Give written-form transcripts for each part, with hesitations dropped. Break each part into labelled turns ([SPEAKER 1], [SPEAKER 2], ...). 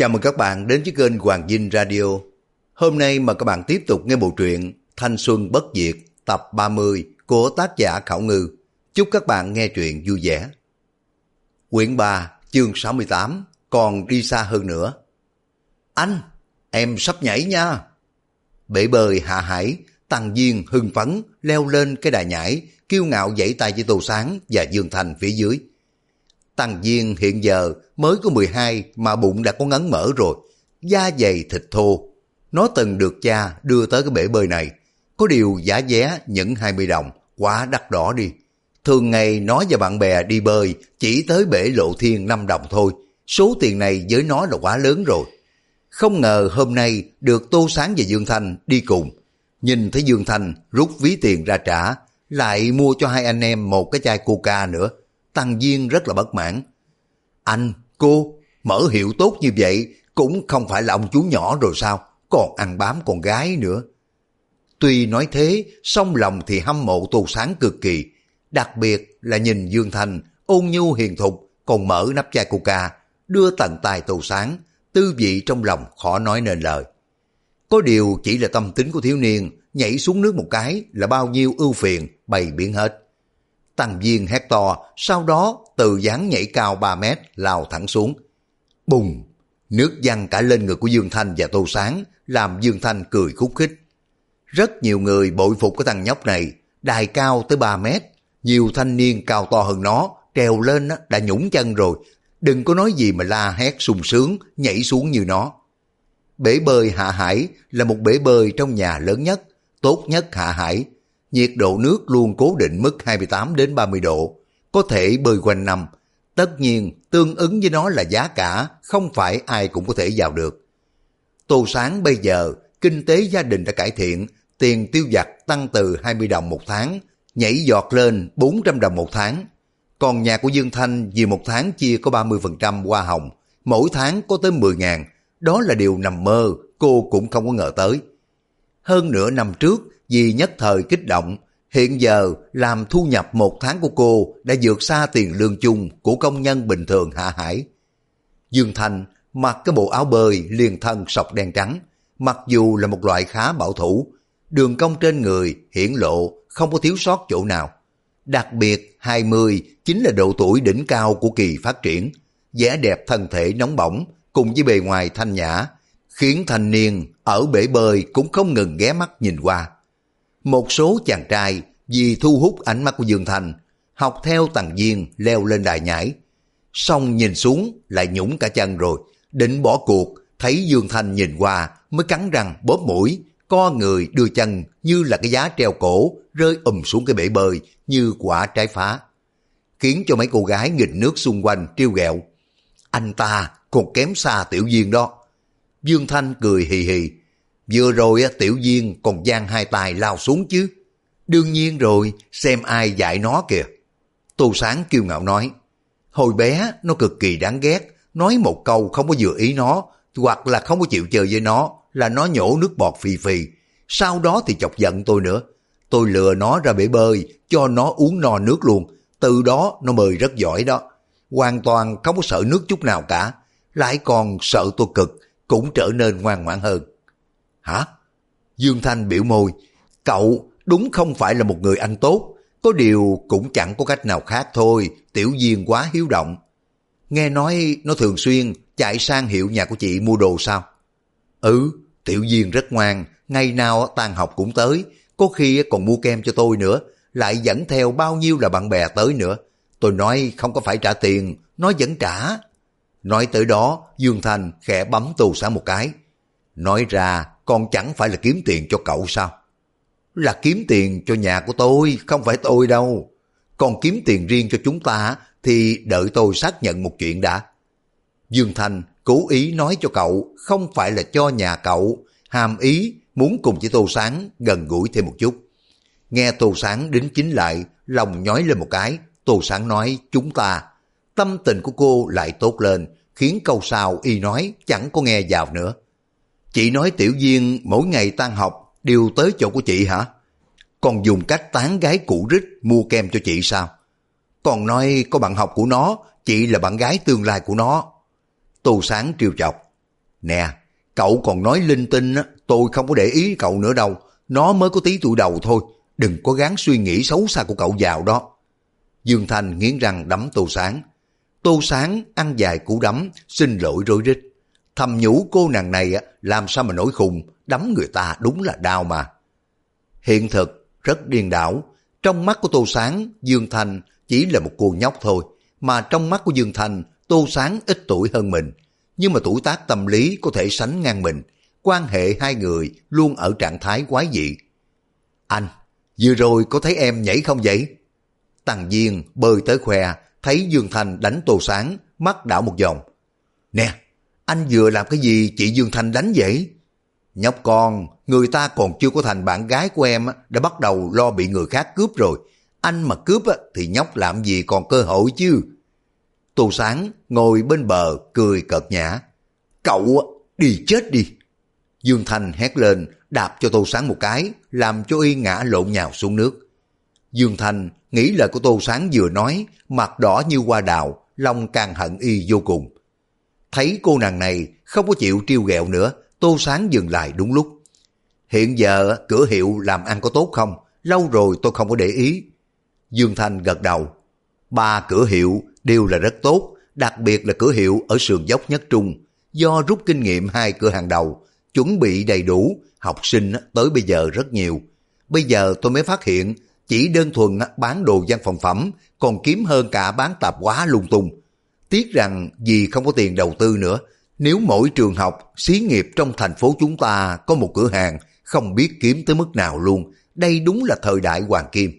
[SPEAKER 1] Chào mừng các bạn đến với kênh Hoàng Dinh Radio. Hôm nay mời các bạn tiếp tục nghe bộ truyện Thanh Xuân Bất Diệt tập 30 của tác giả Khảo Ngư. Chúc các bạn nghe truyện vui vẻ. Quyển 3 chương 68, còn đi xa hơn nữa. Anh, em sắp nhảy nha. Bể bơi hạ hải, Tăng Diên hưng phấn leo lên cái đài nhảy, kiêu ngạo giãy tay với Tô Sáng và Dương Thành phía dưới. Tăng Diên hiện giờ mới có 12 mà bụng đã có ngấn mỡ rồi, da dày thịt thô. Nó từng được cha đưa tới cái bể bơi này, có điều giá vé những 20 đồng, quá đắt đỏ đi. Thường ngày nó và bạn bè đi bơi chỉ tới bể Lộ Thiên 5 đồng thôi, số tiền này với nó là quá lớn rồi. Không ngờ hôm nay được Tô Sáng và Dương Thanh đi cùng. Nhìn thấy Dương Thanh rút ví tiền ra trả, lại mua cho hai anh em một cái chai coca nữa. Tăng Diên rất là bất mãn. Anh, cô, mở hiệu tốt như vậy cũng không phải là ông chú nhỏ rồi sao, còn ăn bám con gái nữa. Tuy nói thế, song lòng thì hâm mộ Tô Sáng cực kỳ, đặc biệt là nhìn Dương Thanh ôn nhu hiền thục, còn mở nắp chai coca, đưa tận tay Tô Sáng, tư vị trong lòng khó nói nên lời. Có điều chỉ là tâm tính của thiếu niên, nhảy xuống nước một cái là bao nhiêu ưu phiền bày biển hết. Tăng Diên hét to, sau đó từ dáng nhảy cao 3 mét lao thẳng xuống. Bùng! Nước văng cả lên người của Dương Thanh và Tô Sáng, làm Dương Thanh cười khúc khích. Rất nhiều người bội phục cái thằng nhóc này, đài cao tới 3 mét, nhiều thanh niên cao to hơn nó, trèo lên đã nhũng chân rồi, đừng có nói gì mà la hét sung sướng, nhảy xuống như nó. Bể bơi Hạ Hải là một bể bơi trong nhà lớn nhất, tốt nhất Hạ Hải. Nhiệt độ nước luôn cố định mức 28 đến 30 độ, có thể bơi quanh năm. Tất nhiên, tương ứng với nó là giá cả, không phải ai cũng có thể vào được. Tô Sáng bây giờ, kinh tế gia đình đã cải thiện, tiền tiêu vặt tăng từ 20 đồng một tháng, nhảy giọt lên 400 đồng một tháng. Còn nhà của Dương Thanh vì một tháng chia có 30% hoa hồng, mỗi tháng có tới 10.000, đó là điều nằm mơ, cô cũng không có ngờ tới. Hơn nửa năm trước, vì nhất thời kích động, hiện giờ làm thu nhập một tháng của cô đã vượt xa tiền lương chung của công nhân bình thường Hạ Hải. Dương Thanh mặc cái bộ áo bơi liền thân sọc đen trắng, mặc dù là một loại khá bảo thủ, đường cong trên người hiển lộ không có thiếu sót chỗ nào. Đặc biệt 20 chính là độ tuổi đỉnh cao của kỳ phát triển, vẻ đẹp thân thể nóng bỏng cùng với bề ngoài thanh nhã, khiến thanh niên ở bể bơi cũng không ngừng ghé mắt nhìn qua. Một số chàng trai vì thu hút ánh mắt của Dương Thanh, học theo Tăng Diên leo lên đài nhảy. Xong nhìn xuống lại nhũng cả chân rồi, định bỏ cuộc, thấy Dương Thanh nhìn qua mới cắn răng bóp mũi, co người đưa chân như là cái giá treo cổ rơi xuống cái bể bơi như quả trái phá. Khiến cho mấy cô gái nghịch nước xung quanh trêu ghẹo. Anh ta còn kém xa Tiểu Diên đó. Dương Thanh cười hì hì. Vừa rồi Tiểu Diên còn giang hai tay lao xuống chứ. Đương nhiên rồi, xem ai dạy nó kìa. Tô Sáng kiêu ngạo nói. Hồi bé nó cực kỳ đáng ghét, nói một câu không có vừa ý nó, hoặc là không có chịu chơi với nó, là nó nhổ nước bọt phì phì. Sau đó thì chọc giận tôi nữa. Tôi lừa nó ra bể bơi, cho nó uống no nước luôn. Từ đó nó bơi rất giỏi đó. Hoàn toàn không có sợ nước chút nào cả. Lại còn sợ tôi cực, cũng trở nên ngoan ngoãn hơn. Hả? Dương Thanh biểu môi. Cậu đúng không phải là một người anh tốt, có điều cũng chẳng có cách nào khác thôi, Tiểu Diên quá hiếu động. Nghe nói nó thường xuyên chạy sang hiệu nhà của chị mua đồ sao? Ừ, Tiểu Diên rất ngoan, ngày nào tan học cũng tới, có khi còn mua kem cho tôi nữa, lại dẫn theo bao nhiêu là bạn bè tới nữa. Tôi nói không có phải trả tiền, nó vẫn trả. Nói tới đó, Dương Thanh khẽ bấm Tô Sáng một cái. Nói ra còn chẳng phải là kiếm tiền cho cậu sao? Là kiếm tiền cho nhà của tôi, không phải tôi đâu. Còn kiếm tiền riêng cho chúng ta thì đợi tôi xác nhận một chuyện đã. Dương Thanh cố ý nói cho cậu không phải là cho nhà cậu, hàm ý muốn cùng với Tô Sáng gần gũi thêm một chút. Nghe Tô Sáng đính chính lại, lòng nhói lên một cái. Tô Sáng nói chúng ta. Tâm tình của cô lại tốt lên, khiến câu sau y nói chẳng có nghe vào nữa. Chị nói Tiểu Diên mỗi ngày tan học đều tới chỗ của chị hả? Còn dùng cách tán gái cũ rích mua kem cho chị sao? Còn nói có bạn học của nó, chị là bạn gái tương lai của nó. Tô Sáng trêu chọc. Nè, cậu còn nói linh tinh á, tôi không có để ý cậu nữa đâu. Nó mới có tí tuổi đầu thôi, đừng có gắng suy nghĩ xấu xa của cậu vào đó. Dương Thanh nghiến răng đấm Tô Sáng. Tô Sáng ăn vài cú đấm, xin lỗi rối rít. Thầm nhủ cô nàng này làm sao mà nổi khùng, đấm người ta đúng là đau mà. Hiện thực rất điên đảo. Trong mắt của Tô Sáng, Dương Thanh chỉ là một cô nhóc thôi. Mà trong mắt của Dương Thanh, Tô Sáng ít tuổi hơn mình. Nhưng mà tuổi tác tâm lý có thể sánh ngang mình. Quan hệ hai người luôn ở trạng thái quái dị. Anh, vừa rồi có thấy em nhảy không vậy? Tằng Diên bơi tới khoe, thấy Dương Thanh đánh Tô Sáng, mắt đảo một vòng. Nè, anh vừa làm cái gì chị Dương Thanh đánh vậy? Nhóc con, người ta còn chưa có thành bạn gái của em đã bắt đầu lo bị người khác cướp rồi. Anh mà cướp thì nhóc làm gì còn cơ hội chứ? Tô Sáng ngồi bên bờ cười cợt nhã. Cậu đi chết đi. Dương Thanh hét lên, đạp cho Tô Sáng một cái, làm cho y ngã lộn nhào xuống nước. Dương Thanh nghĩ lời của Tô Sáng vừa nói, mặt đỏ như hoa đào, lòng càng hận y vô cùng. Thấy cô nàng này không có chịu trêu ghẹo nữa, Tô Sáng dừng lại đúng lúc. Hiện giờ cửa hiệu làm ăn có tốt không? Lâu rồi tôi không có để ý. Dương Thanh gật đầu. 3 cửa hiệu đều là rất tốt, đặc biệt là cửa hiệu ở sườn dốc nhất trung. Do rút kinh nghiệm 2 cửa hàng đầu, chuẩn bị đầy đủ, học sinh tới bây giờ rất nhiều. Bây giờ tôi mới phát hiện, chỉ đơn thuần bán đồ văn phòng phẩm còn kiếm hơn cả bán tạp hóa lung tung. Tiếc rằng vì không có tiền đầu tư nữa, nếu mỗi trường học, xí nghiệp trong thành phố chúng ta có một cửa hàng, không biết kiếm tới mức nào luôn. Đây đúng là thời đại hoàng kim.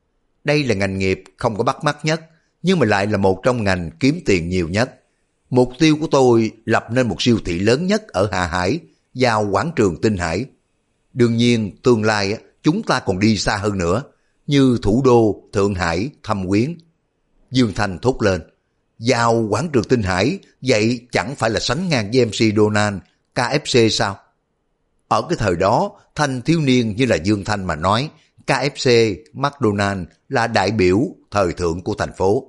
[SPEAKER 1] Đây là ngành nghiệp không có bắt mắt nhất, nhưng mà lại là một trong ngành kiếm tiền nhiều nhất. Mục tiêu của tôi lập nên một siêu thị lớn nhất ở Hạ Hải, vào quảng trường Tinh Hải. Đương nhiên, tương lai chúng ta còn đi xa hơn nữa, như thủ đô, Thượng Hải, Thâm Quyến. Dương Thanh thốt lên. Vào quảng trường Tinh Hải, vậy chẳng phải là sánh ngang với MC Donald, KFC sao? Ở cái thời đó, thanh thiếu niên như là Dương Thanh mà nói, KFC, McDonald là đại biểu thời thượng của thành phố.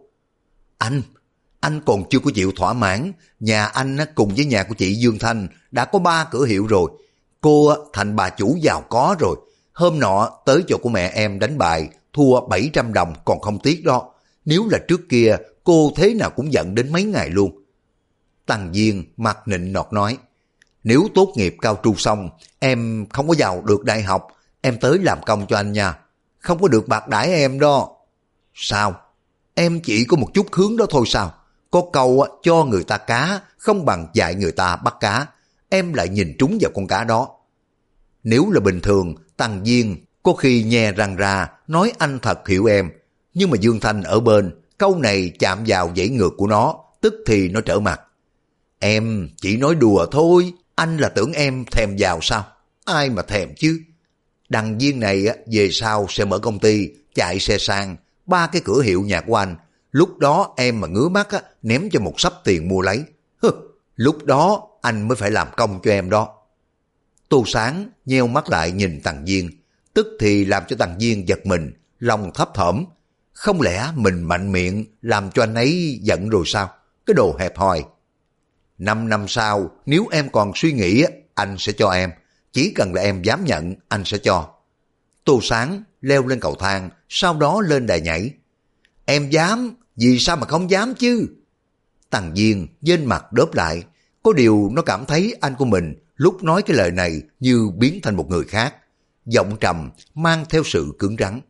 [SPEAKER 1] Anh còn chưa có chịu thỏa mãn, nhà anh cùng với nhà của chị Dương Thanh đã có 3 cửa hiệu rồi. Cô thành bà chủ giàu có rồi. Hôm nọ tới chỗ của mẹ em đánh bài, thua 700 đồng còn không tiếc đó. Nếu là trước kia, cô thế nào cũng giận đến mấy ngày luôn. Tằng Diên mặt nịnh nọt nói, nếu tốt nghiệp cao trung xong, em không có vào được đại học, em tới làm công cho anh nha. Không có được bạc đãi em đó. Sao? Em chỉ có một chút hướng đó thôi sao? Có câu cho người ta cá, không bằng dạy người ta bắt cá. Em lại nhìn trúng vào con cá đó. Nếu là bình thường, Tằng Diên có khi nhe răng ra, nói anh thật hiểu em. Nhưng mà Dương Thanh ở bên, câu này chạm vào dãy ngược của nó, tức thì nó trở mặt. Em chỉ nói đùa thôi, anh là tưởng em thèm vào sao? Ai mà thèm chứ? Đằng Viên này về sau sẽ mở công ty, chạy xe sang, 3 cái cửa hiệu nhà của anh. Lúc đó em mà ngứa mắt ném cho một xấp tiền mua lấy. Lúc đó anh mới phải làm công cho em đó. Tô Sáng nheo mắt lại nhìn Tằng Viên, tức thì làm cho Tằng Viên giật mình, lòng thấp thỏm. Không lẽ mình mạnh miệng làm cho anh ấy giận rồi sao? Cái đồ hẹp hòi. 5 năm sau, nếu em còn suy nghĩ, anh sẽ cho em. Chỉ cần là em dám nhận, anh sẽ cho. Tô Sáng leo lên cầu thang, sau đó lên đài nhảy. Em dám, vì sao mà không dám chứ? Tằng Viên trên mặt đớp lại. Có điều nó cảm thấy anh của mình lúc nói cái lời này như biến thành một người khác. Giọng trầm, mang theo sự cứng rắn.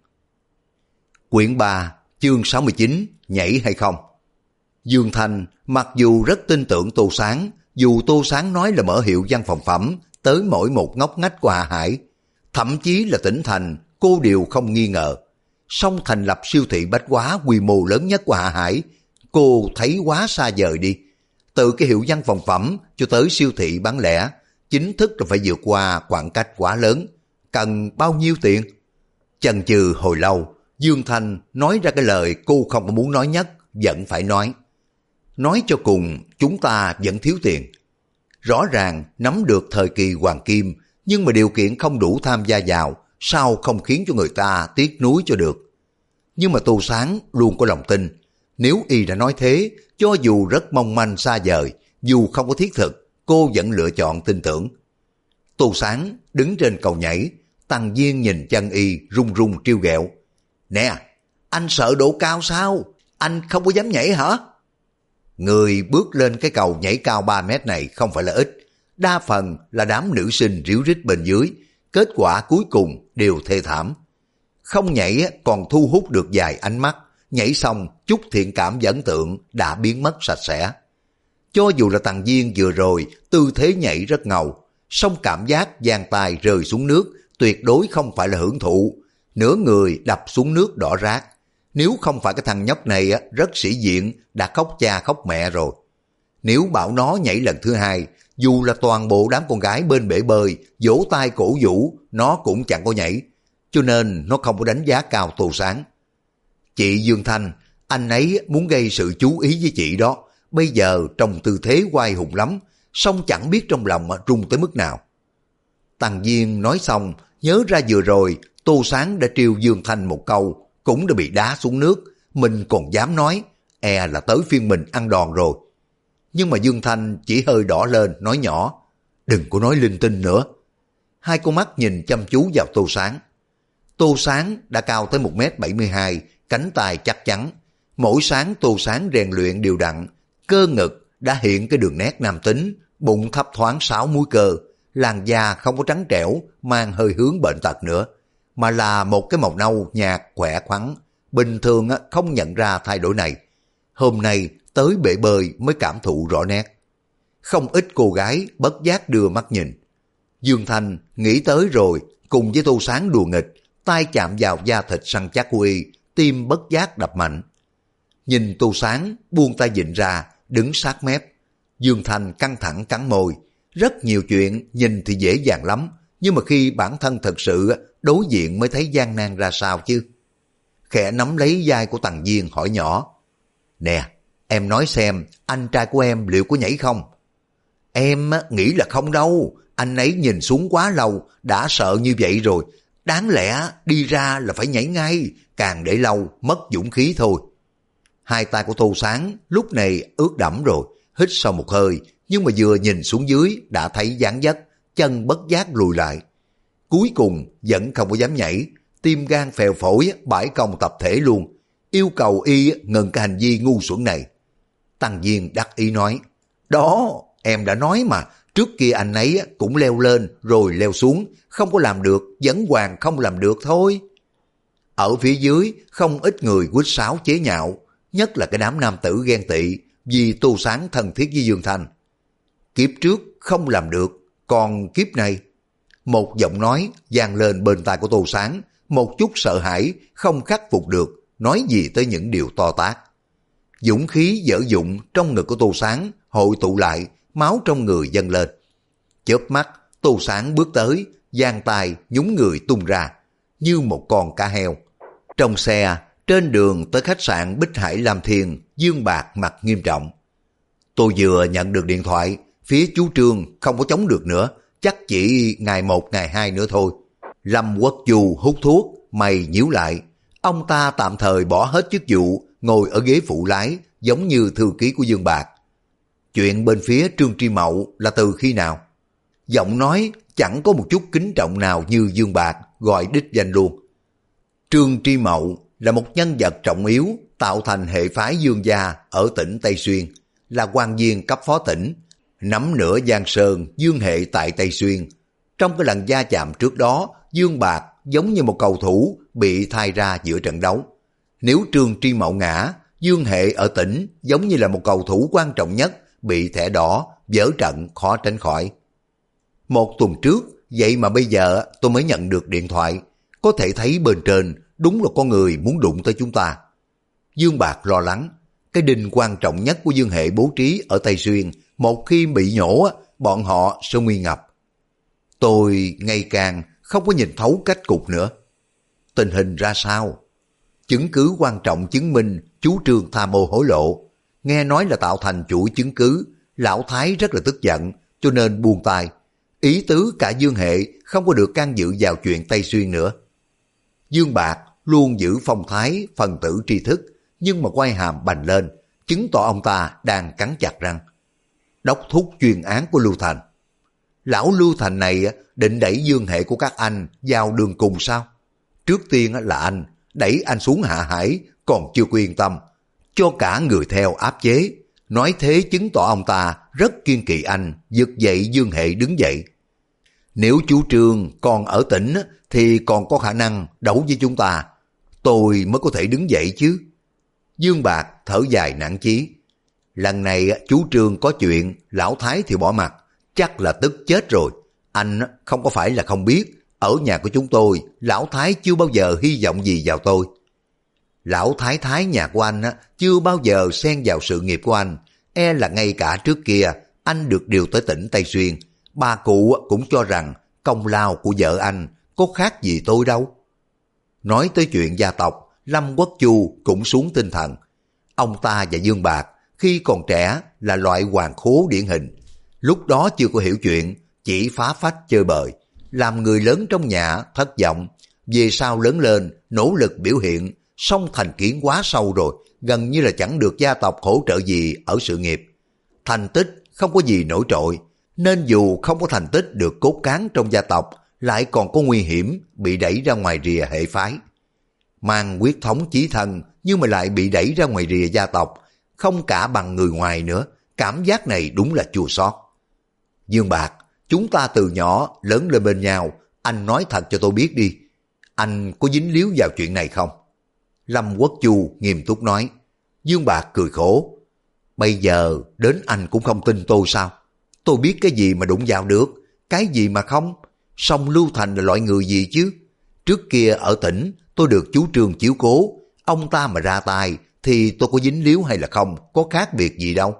[SPEAKER 1] Quyển 3, chương 69, nhảy hay không? Dương Thanh mặc dù rất tin tưởng Tô Sáng, dù Tô Sáng nói là mở hiệu văn phòng phẩm tới mỗi một ngóc ngách của Hạ Hải, thậm chí là tỉnh thành, cô đều không nghi ngờ. Song thành lập siêu thị bách hóa quy mô lớn nhất của Hạ Hải, cô thấy quá xa vời đi. Từ cái hiệu văn phòng phẩm cho tới siêu thị bán lẻ, chính thức là phải vượt qua khoảng cách quá lớn. Cần bao nhiêu tiền? Chần chừ hồi lâu, Dương Thanh nói ra cái lời cô không có muốn nói nhất, vẫn phải nói. Nói cho cùng, chúng ta vẫn thiếu tiền. Rõ ràng nắm được thời kỳ hoàng kim, nhưng mà điều kiện không đủ tham gia vào, sao không khiến cho người ta tiếc nuối cho được. Nhưng mà Tô Sáng luôn có lòng tin, nếu y đã nói thế, cho dù rất mong manh xa vời, dù không có thiết thực, cô vẫn lựa chọn tin tưởng. Tô Sáng đứng trên cầu nhảy, Tằng Diên nhìn chân y run run trêu ghẹo. Nè, anh sợ độ cao sao? Anh không có dám nhảy hả? Người bước lên cái cầu nhảy cao 3 mét này không phải là ít, đa phần là đám nữ sinh ríu rít bên dưới, kết quả cuối cùng đều thê thảm. Không nhảy còn thu hút được vài ánh mắt, nhảy xong chút thiện cảm và ấn tượng đã biến mất sạch sẽ. Cho dù là Tằng Diên vừa rồi tư thế nhảy rất ngầu, song cảm giác giang tay rơi xuống nước tuyệt đối không phải là hưởng thụ, nửa người đập xuống nước đỏ rát. Nếu không phải cái thằng nhóc này rất sĩ diện đã khóc cha khóc mẹ rồi. Nếu bảo nó nhảy lần thứ hai, dù là toàn bộ đám con gái bên bể bơi vỗ tay cổ vũ, nó cũng chẳng có nhảy, cho nên nó không có đánh giá cao Tô Sáng. Chị Dương Thanh, anh ấy muốn gây sự chú ý với chị đó, bây giờ trong tư thế oai hùng lắm, song chẳng biết trong lòng rung tới mức nào. Tằng Diên nói xong, nhớ ra vừa rồi Tô Sáng đã trêu Dương Thanh một câu, cũng đã bị đá xuống nước, mình còn dám nói, e là tới phiên mình ăn đòn rồi. Nhưng mà Dương Thanh chỉ hơi đỏ lên, nói nhỏ, đừng có nói linh tinh nữa. Hai con mắt nhìn chăm chú vào Tô Sáng. Tô Sáng đã cao tới 1m72, cánh tay chắc chắn. Mỗi sáng Tô Sáng rèn luyện đều đặn, cơ ngực đã hiện cái đường nét nam tính, bụng thấp thoáng 6 múi cơ, làn da không có trắng trẻo, mang hơi hướng bệnh tật nữa, mà là một cái màu nâu nhạt khỏe khoắn, bình thường không nhận ra thay đổi này. Hôm nay tới bể bơi mới cảm thụ rõ nét. Không ít cô gái bất giác đưa mắt nhìn. Dương Thanh nghĩ tới rồi, cùng với Tô Sáng đùa nghịch, tay chạm vào da thịt săn chắc của y, tim bất giác đập mạnh. Nhìn Tô Sáng buông tay vịn ra, đứng sát mép. Dương Thanh căng thẳng cắn môi. Rất nhiều chuyện nhìn thì dễ dàng lắm, nhưng mà khi bản thân thật sự đối diện mới thấy gian nan ra sao chứ. Khẽ nắm lấy vai của Tằng Diên hỏi nhỏ, nè, em nói xem anh trai của em liệu có nhảy không? Em nghĩ là không đâu, anh ấy nhìn xuống quá lâu, đã sợ như vậy rồi, đáng lẽ đi ra là phải nhảy ngay, càng để lâu mất dũng khí thôi. Hai tay của Tô Sáng lúc này ướt đẫm rồi, hít sâu một hơi, nhưng mà vừa nhìn xuống dưới đã thấy dáng dấp, chân bất giác lùi lại. Cuối cùng vẫn không có dám nhảy, tim gan phèo phổi bãi công tập thể luôn, yêu cầu y ngừng cái hành vi ngu xuẩn này. Tằng Diên đắc ý nói, đó, em đã nói mà, trước kia anh ấy cũng leo lên rồi leo xuống, không có làm được, vẫn hoàng không làm được thôi. Ở phía dưới không ít người quýt sáo chế nhạo, nhất là cái đám nam tử ghen tị vì Tô Sáng thân thiết với Dương Thanh. Kiếp trước không làm được, còn kiếp này. Một giọng nói vang lên bên tai của Tô Sáng, một chút sợ hãi, không khắc phục được, nói gì tới những điều to tát. Dũng khí dở dụng trong ngực của Tô Sáng hội tụ lại, máu trong người dâng lên. Chớp mắt, Tô Sáng bước tới, giang tay nhúng người tung ra, như một con cá heo. Trong xe, trên đường tới khách sạn Bích Hải Lam Thiên, Dương Bạc mặt nghiêm trọng. Tôi vừa nhận được điện thoại, phía chú Trương không có chống được nữa, chắc chỉ ngày 1 ngày 2 nữa thôi. Lâm Quốc Du hút thuốc, mày nhíu lại. Ông ta tạm thời bỏ hết chức vụ, ngồi ở ghế phụ lái, giống như thư ký của Dương Bạc. Chuyện bên phía Trương Tri Mậu là từ khi nào? Giọng nói chẳng có một chút kính trọng nào như Dương Bạc, gọi đích danh luôn. Trương Tri Mậu là một nhân vật trọng yếu tạo thành hệ phái Dương gia ở tỉnh Tây Xuyên, là quan viên cấp phó tỉnh, nắm nửa Giang Sơn Dương hệ tại Tây Xuyên. Trong cái lần va chạm trước đó, Dương Bạc giống như một cầu thủ bị thay ra giữa trận đấu. Nếu Trương Tri Mậu ngã, Dương hệ ở tỉnh giống như là một cầu thủ quan trọng nhất bị thẻ đỏ, vỡ trận khó tránh khỏi. Một tuần trước, vậy mà bây giờ tôi mới nhận được điện thoại, có thể thấy bên trên đúng là có người muốn đụng tới chúng ta. Dương Bạc lo lắng, cái đinh quan trọng nhất của Dương hệ bố trí ở Tây Xuyên, một khi bị nhổ, bọn họ sẽ nguy ngập. Tôi ngày càng không có nhìn thấu cách cục nữa. Tình hình ra sao? Chứng cứ quan trọng chứng minh chú Trương tham ô hối lộ. Nghe nói là tạo thành chuỗi chứng cứ, lão Thái rất là tức giận, cho nên buông tay. Ý tứ cả Dương hệ không có được can dự vào chuyện Tây Xuyên nữa. Dương Bạc luôn giữ phong thái phần tử tri thức, nhưng mà quay hàm bành lên, chứng tỏ ông ta đang cắn chặt răng. đốc thúc chuyên án của Lưu Thành. Lão Lưu Thành này định đẩy Dương Hệ của các anh vào đường cùng sao? Trước tiên là anh, đẩy anh xuống hạ hải còn chưa yên tâm, cho cả người theo áp chế. Nói thế chứng tỏ ông ta rất kiên kỵ anh, giật dậy Dương Hệ đứng dậy. Nếu chú Trương còn ở tỉnh thì còn có khả năng đấu với chúng ta, tôi mới có thể đứng dậy chứ. Dương Bạc thở dài nản chí. Lần này chú Trương có chuyện, lão Thái thì bỏ mặt, chắc là tức chết rồi. Anh không có phải là không biết, ở nhà của chúng tôi, lão Thái chưa bao giờ hy vọng gì vào tôi. Lão Thái Thái nhà của anh chưa bao giờ xen vào sự nghiệp của anh, e là ngay cả trước kia anh được điều tới tỉnh Tây Xuyên, bà cụ cũng cho rằng công lao của vợ anh có khác gì tôi đâu. Nói tới chuyện gia tộc, Lâm Quốc Chu cũng xuống tinh thần. Ông ta và Dương Bạc khi còn trẻ là loại hoàng khố điển hình. Lúc đó chưa có hiểu chuyện, chỉ phá phách chơi bời, làm người lớn trong nhà thất vọng. Về sau lớn lên, nỗ lực biểu hiện, song thành kiến quá sâu rồi, gần như là chẳng được gia tộc hỗ trợ gì ở sự nghiệp. Thành tích không có gì nổi trội, nên dù không có thành tích được cốt cán trong gia tộc, lại còn có nguy hiểm bị đẩy ra ngoài rìa hệ phái. Mang quyết thống chí thân nhưng mà lại bị đẩy ra ngoài rìa gia tộc, không cả bằng người ngoài nữa, cảm giác này đúng là chua xót. Dương Bạc, chúng ta từ nhỏ lớn lên bên nhau, anh nói thật cho tôi biết đi, anh có dính líu vào chuyện này không? Lâm Quốc Chu nghiêm túc nói. Dương Bạc cười khổ. Bây giờ đến anh cũng không tin tôi sao? Tôi biết cái gì mà đụng vào được, cái gì mà không. Song Lưu Thành là loại người gì chứ? Trước kia ở tỉnh tôi được chú Trương chiếu cố, ông ta mà ra tay thì tôi có dính líu hay là không, có khác biệt gì đâu.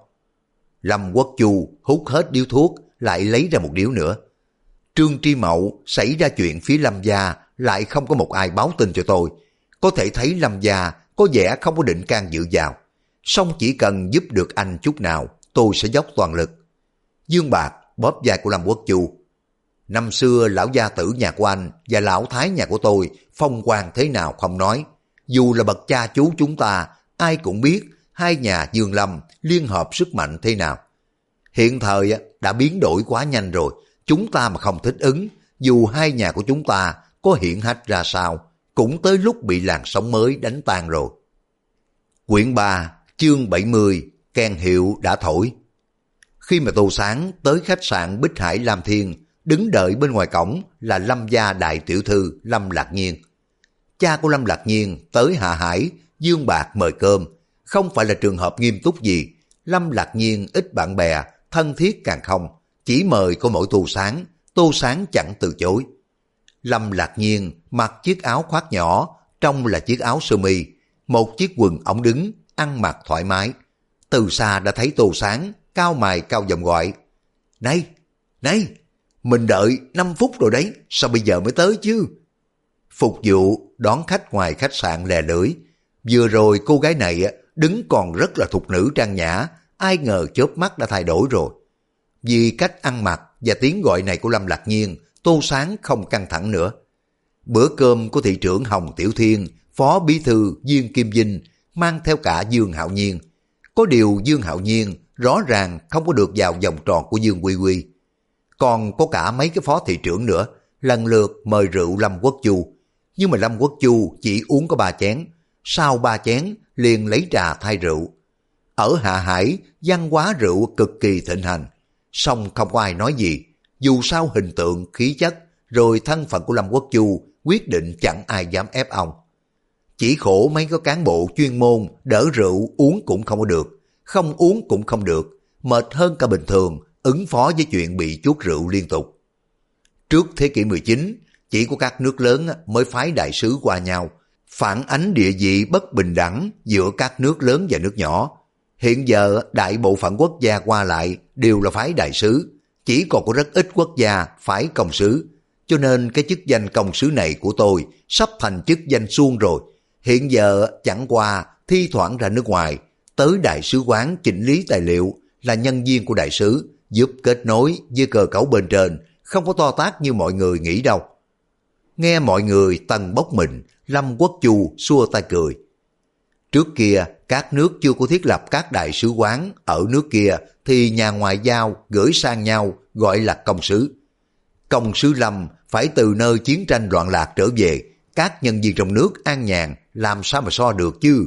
[SPEAKER 1] Lâm Quốc Chu hút hết điếu thuốc, lại lấy ra một điếu nữa. Trương Tri Mậu xảy ra chuyện phía Lâm gia, lại không có một ai báo tin cho tôi. Có thể thấy Lâm gia có vẻ không có định can dự vào. Song chỉ cần giúp được anh chút nào, tôi sẽ dốc toàn lực. Dương Bạc bóp vai của Lâm Quốc Chu. Năm xưa lão gia tử nhà của anh và lão thái nhà của tôi phong quang thế nào không nói. Dù là bậc cha chú chúng ta, ai cũng biết hai nhà Dương Lâm liên hợp sức mạnh thế nào. Hiện thời đã biến đổi quá nhanh rồi, chúng ta mà không thích ứng, dù hai nhà của chúng ta có hiển hách ra sao, cũng tới lúc bị làn sóng mới đánh tan rồi. Quyển 3, chương 70, kèn hiệu đã thổi. Khi mà Tô Sáng tới khách sạn Bích Hải Lam Thiên, đứng đợi bên ngoài cổng là Lâm gia đại tiểu thư Lâm Lạc Nhiên. Cha của Lâm Lạc Nhiên tới hạ hải, Dương Bạc mời cơm, không phải là trường hợp nghiêm túc gì. Lâm Lạc Nhiên ít bạn bè, thân thiết càng không, chỉ mời có mỗi Tô Sáng chẳng từ chối. Lâm Lạc Nhiên mặc chiếc áo khoác nhỏ, trong là chiếc áo sơ mi, một chiếc quần ống đứng, ăn mặc thoải mái. Từ xa đã thấy Tô Sáng, cao mày cao giọng gọi. Này, mình đợi 5 phút rồi đấy, sao bây giờ mới tới chứ? Phục vụ đón khách ngoài khách sạn lè lưỡi. Vừa rồi cô gái này đứng còn rất là thục nữ trang nhã, ai ngờ chớp mắt đã thay đổi rồi. Vì cách ăn mặc và tiếng gọi này của Lâm Lạc Nhiên, Tô Sáng không căng thẳng nữa. Bữa cơm của thị trưởng Hồng Tiểu Thiên, phó bí thư Dương Kim Vinh, mang theo cả Dương Hạo Nhiên. Có điều Dương Hạo Nhiên rõ ràng không có được vào vòng tròn của Dương Quy Quy. Còn có cả mấy cái phó thị trưởng nữa, lần lượt mời rượu Lâm Quốc Chu. Nhưng mà Lâm Quốc Chu chỉ uống có 3 chén, sau 3 chén liền lấy trà thay rượu. Ở Hạ Hải, văn hóa rượu cực kỳ thịnh hành, song không có ai nói gì. Dù sao hình tượng, khí chất, rồi thân phận của Lâm Quốc Chu quyết định chẳng ai dám ép ông. Chỉ khổ mấy cái cán bộ chuyên môn đỡ rượu uống cũng không có được, không uống cũng không được, mệt hơn cả bình thường, ứng phó với chuyện bị chuốt rượu liên tục. Trước thế kỷ 19, chỉ có các nước lớn mới phái đại sứ qua nhau, phản ánh địa vị bất bình đẳng giữa các nước lớn và nước nhỏ. Hiện giờ đại bộ phận quốc gia qua lại đều là phái đại sứ, chỉ còn có rất ít quốc gia phái công sứ, cho nên cái chức danh công sứ này của tôi sắp thành chức danh suông rồi. Hiện giờ chẳng qua thi thoảng ra nước ngoài, tới đại sứ quán chỉnh lý tài liệu, là nhân viên của đại sứ, giúp kết nối với cơ cấu bên trên, không có to tát như mọi người nghĩ đâu. Nghe mọi người tần bốc mình, Lâm Quốc Chu xua tay cười. Trước kia Các nước chưa có thiết lập các đại sứ quán ở nước kia thì nhà ngoại giao gửi sang nhau gọi là công sứ. Công sứ Lâm phải từ nơi chiến tranh loạn lạc trở về, các nhân viên trong nước an nhàn làm sao mà so được chứ?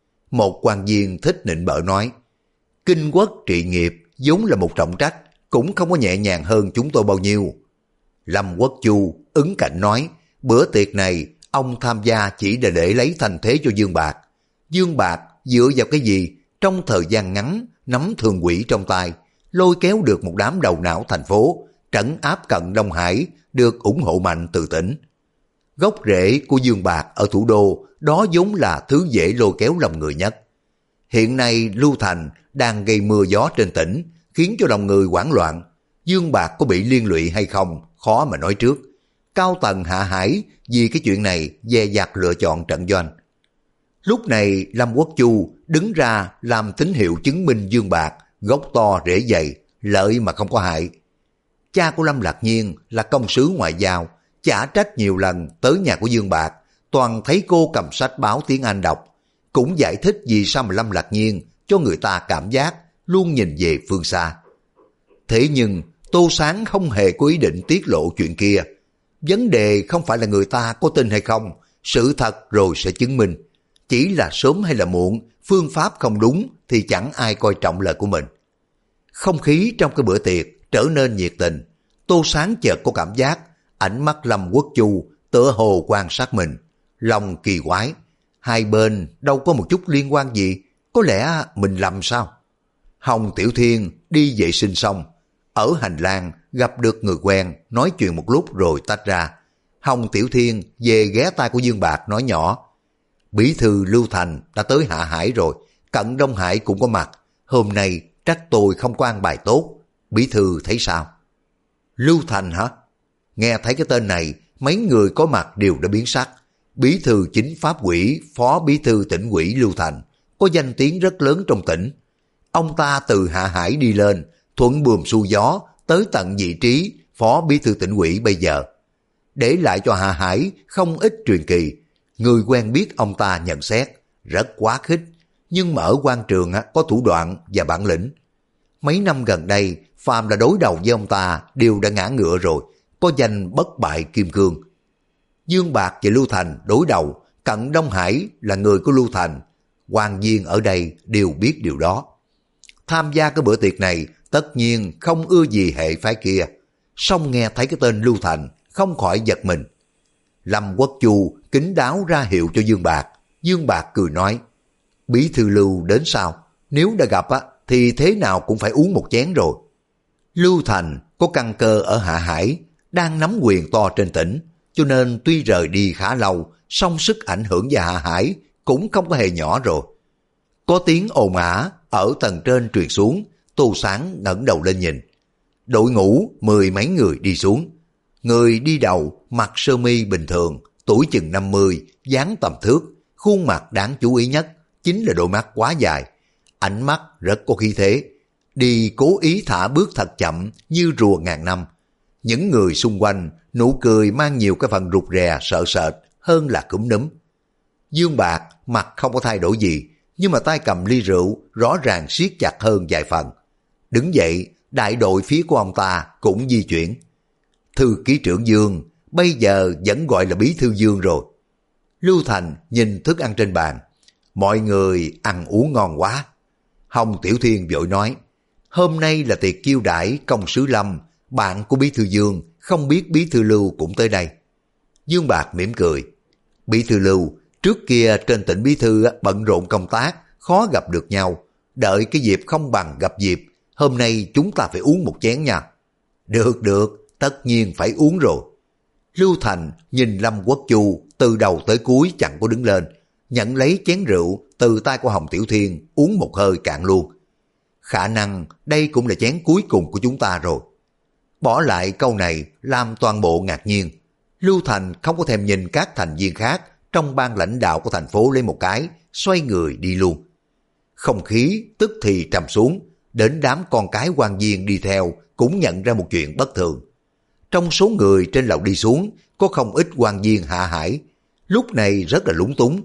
[SPEAKER 1] Một quan viên thích nịnh bợ nói, Kinh quốc trị nghiệp vốn là một trọng trách, cũng không có nhẹ nhàng hơn chúng tôi bao nhiêu. Lâm Quốc Chu ứng cảnh nói, bữa tiệc này ông tham gia chỉ để lấy thành thế cho Dương Bạc. Dương Bạc dựa vào cái gì trong thời gian ngắn nắm thường quỹ trong tay, lôi kéo được một đám đầu não thành phố, trấn áp cận Đông Hải, được ủng hộ mạnh từ tỉnh. Gốc rễ của Dương Bạc ở thủ đô, đó vốn là thứ dễ lôi kéo lòng người nhất. Hiện nay Lưu Thành đang gây mưa gió trên tỉnh, khiến cho lòng người hoảng loạn. Dương Bạc có bị liên lụy hay không, khó mà nói trước. Cao tầng hạ hải vì cái chuyện này dè dặt lựa chọn trận doanh. Lúc này Lâm Quốc Chu đứng ra làm tín hiệu chứng minh Dương Bạc gốc to rễ dày, lợi mà không có hại. Cha của Lâm Lạc Nhiên là công sứ ngoại giao, chả trách nhiều lần tới nhà của Dương Bạc, toàn thấy cô cầm sách báo tiếng Anh đọc, cũng giải thích vì sao mà Lâm Lạc Nhiên cho người ta cảm giác luôn nhìn về phương xa. Thế nhưng Tô Sáng không hề có ý định tiết lộ chuyện kia. Vấn đề không phải là người ta có tin hay không, sự thật rồi sẽ chứng minh. Chỉ là sớm hay là muộn, phương pháp không đúng thì chẳng ai coi trọng lời của mình. Không khí trong cái bữa tiệc trở nên nhiệt tình. Tô Sáng chợt có cảm giác ánh mắt Lâm Quốc Chu tựa hồ quan sát mình. Lòng kỳ quái, hai bên đâu có một chút liên quan gì, có lẽ mình lầm sao? Hồng Tiểu Thiên đi vệ sinh xong, ở hành lang gặp được người quen, nói chuyện một lúc rồi tách ra. Hồng Tiểu Thiên về ghé tai của Dương Bạc nói nhỏ, Bí thư Lưu Thành đã tới Hạ Hải rồi, cận Đông Hải cũng có mặt, hôm nay trách tôi không có an bài tốt, Bí thư thấy sao? Lưu Thành hả? Nghe thấy cái tên này, mấy người có mặt đều đã biến sắc. Bí thư chính pháp ủy, phó bí thư tỉnh ủy Lưu Thành, có danh tiếng rất lớn trong tỉnh. Ông ta từ Hạ Hải đi lên, thuận buồm xuôi gió, tới tận vị trí phó bí thư tỉnh ủy bây giờ. Để lại cho Hạ Hải không ít truyền kỳ. Người quen biết ông ta nhận xét, rất quá khích, nhưng mà ở quan trường có thủ đoạn và bản lĩnh. Mấy năm gần đây, phàm là đối đầu với ông ta đều đã ngã ngựa rồi, có danh bất bại kim cương. Dương Bạc và Lưu Thành đối đầu, cận Đông Hải là người của Lưu Thành, quan viên ở đây đều biết điều đó. Tham gia cái bữa tiệc này tất nhiên không ưa gì hệ phái kia, song nghe thấy cái tên Lưu Thành không khỏi giật mình. Lâm Quốc Chu kính đáo ra hiệu cho Dương Bạc. Dương Bạc cười nói, Bí thư Lưu đến sao? Nếu đã gặp thì thế nào cũng phải uống một chén rồi. Lưu Thành có căn cơ ở Hạ Hải, đang nắm quyền to trên tỉnh, cho nên tuy rời đi khá lâu, song sức ảnh hưởng về Hạ Hải cũng không có hề nhỏ rồi. Có tiếng ồn ào ở tầng trên truyền xuống, Tô Sáng ngẩng đầu lên nhìn. Đội ngũ 10 mấy người đi xuống. Người đi đầu mặc sơ mi bình thường, tuổi chừng 50, dáng tầm thước, khuôn mặt đáng chú ý nhất chính là đôi mắt quá dài, ánh mắt rất có khí thế, đi cố ý thả bước thật chậm như rùa ngàn năm. Những người xung quanh nụ cười mang nhiều cái phần rụt rè sợ sệt hơn là cúm núm. Dương Bạc mặt không có thay đổi gì, nhưng mà tay cầm ly rượu rõ ràng siết chặt hơn vài phần. Đứng dậy, đại đội phía của ông ta cũng di chuyển. Thư ký trưởng Dương, bây giờ vẫn gọi là bí thư Dương rồi. Lưu Thành nhìn thức ăn trên bàn. Mọi người ăn uống ngon quá. Hồng Tiểu Thiên vội nói, hôm nay là tiệc chiêu đãi công sứ Lâm, bạn của bí thư Dương, không biết bí thư Lưu cũng tới đây. Dương Bạc mỉm cười, bí thư Lưu, trước kia trên tỉnh bí thư bận rộn công tác, khó gặp được nhau, đợi cái dịp không bằng gặp dịp, hôm nay chúng ta phải uống một chén nha. Được, tất nhiên phải uống rồi. Lưu Thành nhìn Lâm Quốc Chu từ đầu tới cuối chẳng có đứng lên, nhận lấy chén rượu từ tay của Hồng Tiểu Thiên uống một hơi cạn luôn. Khả năng đây cũng là chén cuối cùng của chúng ta rồi. Bỏ lại câu này làm toàn bộ ngạc nhiên. Lưu Thành không có thèm nhìn các thành viên khác trong ban lãnh đạo của thành phố lấy một cái, xoay người đi luôn. Không khí tức thì trầm xuống, đến đám con cái quan viên đi theo cũng nhận ra một chuyện bất thường. Trong số người trên lầu đi xuống có không ít quan viên Hạ Hải, lúc này rất là lúng túng.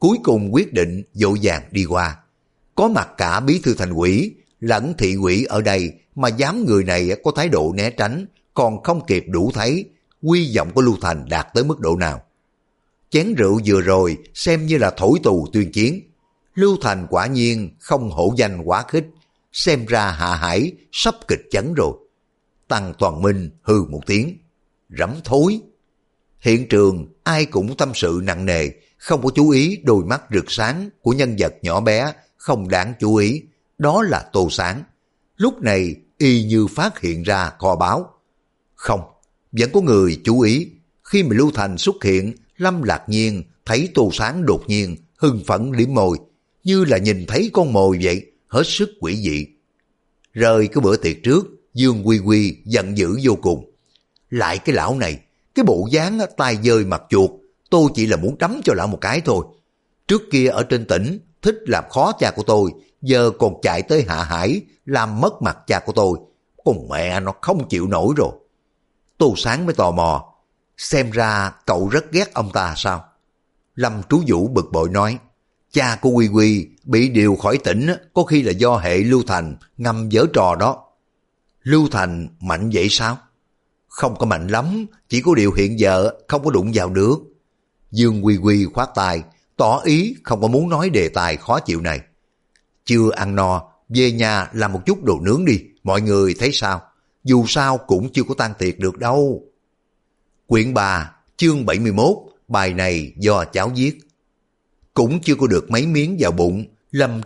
[SPEAKER 1] cuối cùng quyết định vội vàng đi qua. Có mặt cả bí thư thành ủy lẫn thị ủy ở đây mà dám người này có thái độ né tránh, còn không kịp đủ thấy quy vọng của Lưu Thành đạt tới mức độ nào. Chén rượu vừa rồi xem như là thổi tù tuyên chiến. Lưu Thành quả nhiên không hổ danh quá khích, xem ra Hạ Hải sắp kịch chấn rồi. Tăng Toàn Minh hừ một tiếng, rắm thối. Hiện trường ai cũng tâm sự nặng nề, không có chú ý đôi mắt rực sáng của nhân vật nhỏ bé không đáng chú ý, đó là Tô Sáng. Lúc này y như phát hiện ra kho báu. Không, vẫn có người chú ý. Khi mà Lưu Thành xuất hiện, Lâm Lạc Nhiên thấy Tô Sáng đột nhiên hưng phấn liếm môi, như là nhìn thấy con mồi vậy, hết sức quỷ dị. Rời cái bữa tiệc trước, Dương Quy Quy giận dữ vô cùng. Lại cái lão này, cái bộ dáng tai dơi mặt chuột, tôi chỉ là muốn đấm cho lão một cái thôi. Trước kia ở trên tỉnh, thích làm khó cha của tôi, giờ còn chạy tới Hạ Hải, làm mất mặt cha của tôi. Con mẹ nó không chịu nổi rồi. Tô Sáng mới tò mò, xem ra cậu rất ghét ông ta sao? Lâm Trú Vũ bực bội nói, cha của Quy Quy bị điều khỏi tỉnh có khi là do hệ Lưu Thành ngầm giở trò đó. Lưu Thành mạnh vậy sao? Không có mạnh lắm, chỉ có điều hiện giờ không có đụng vào được. Dương Quy Quy khoát tay, tỏ ý không có muốn nói đề tài khó chịu này. Chưa ăn no, về nhà làm một chút đồ nướng đi, mọi người thấy sao? Dù sao cũng chưa có tan tiệc được đâu. Quyển 3, chương 71, bài này do cháu viết. Cũng chưa có được mấy miếng vào bụng, Lâm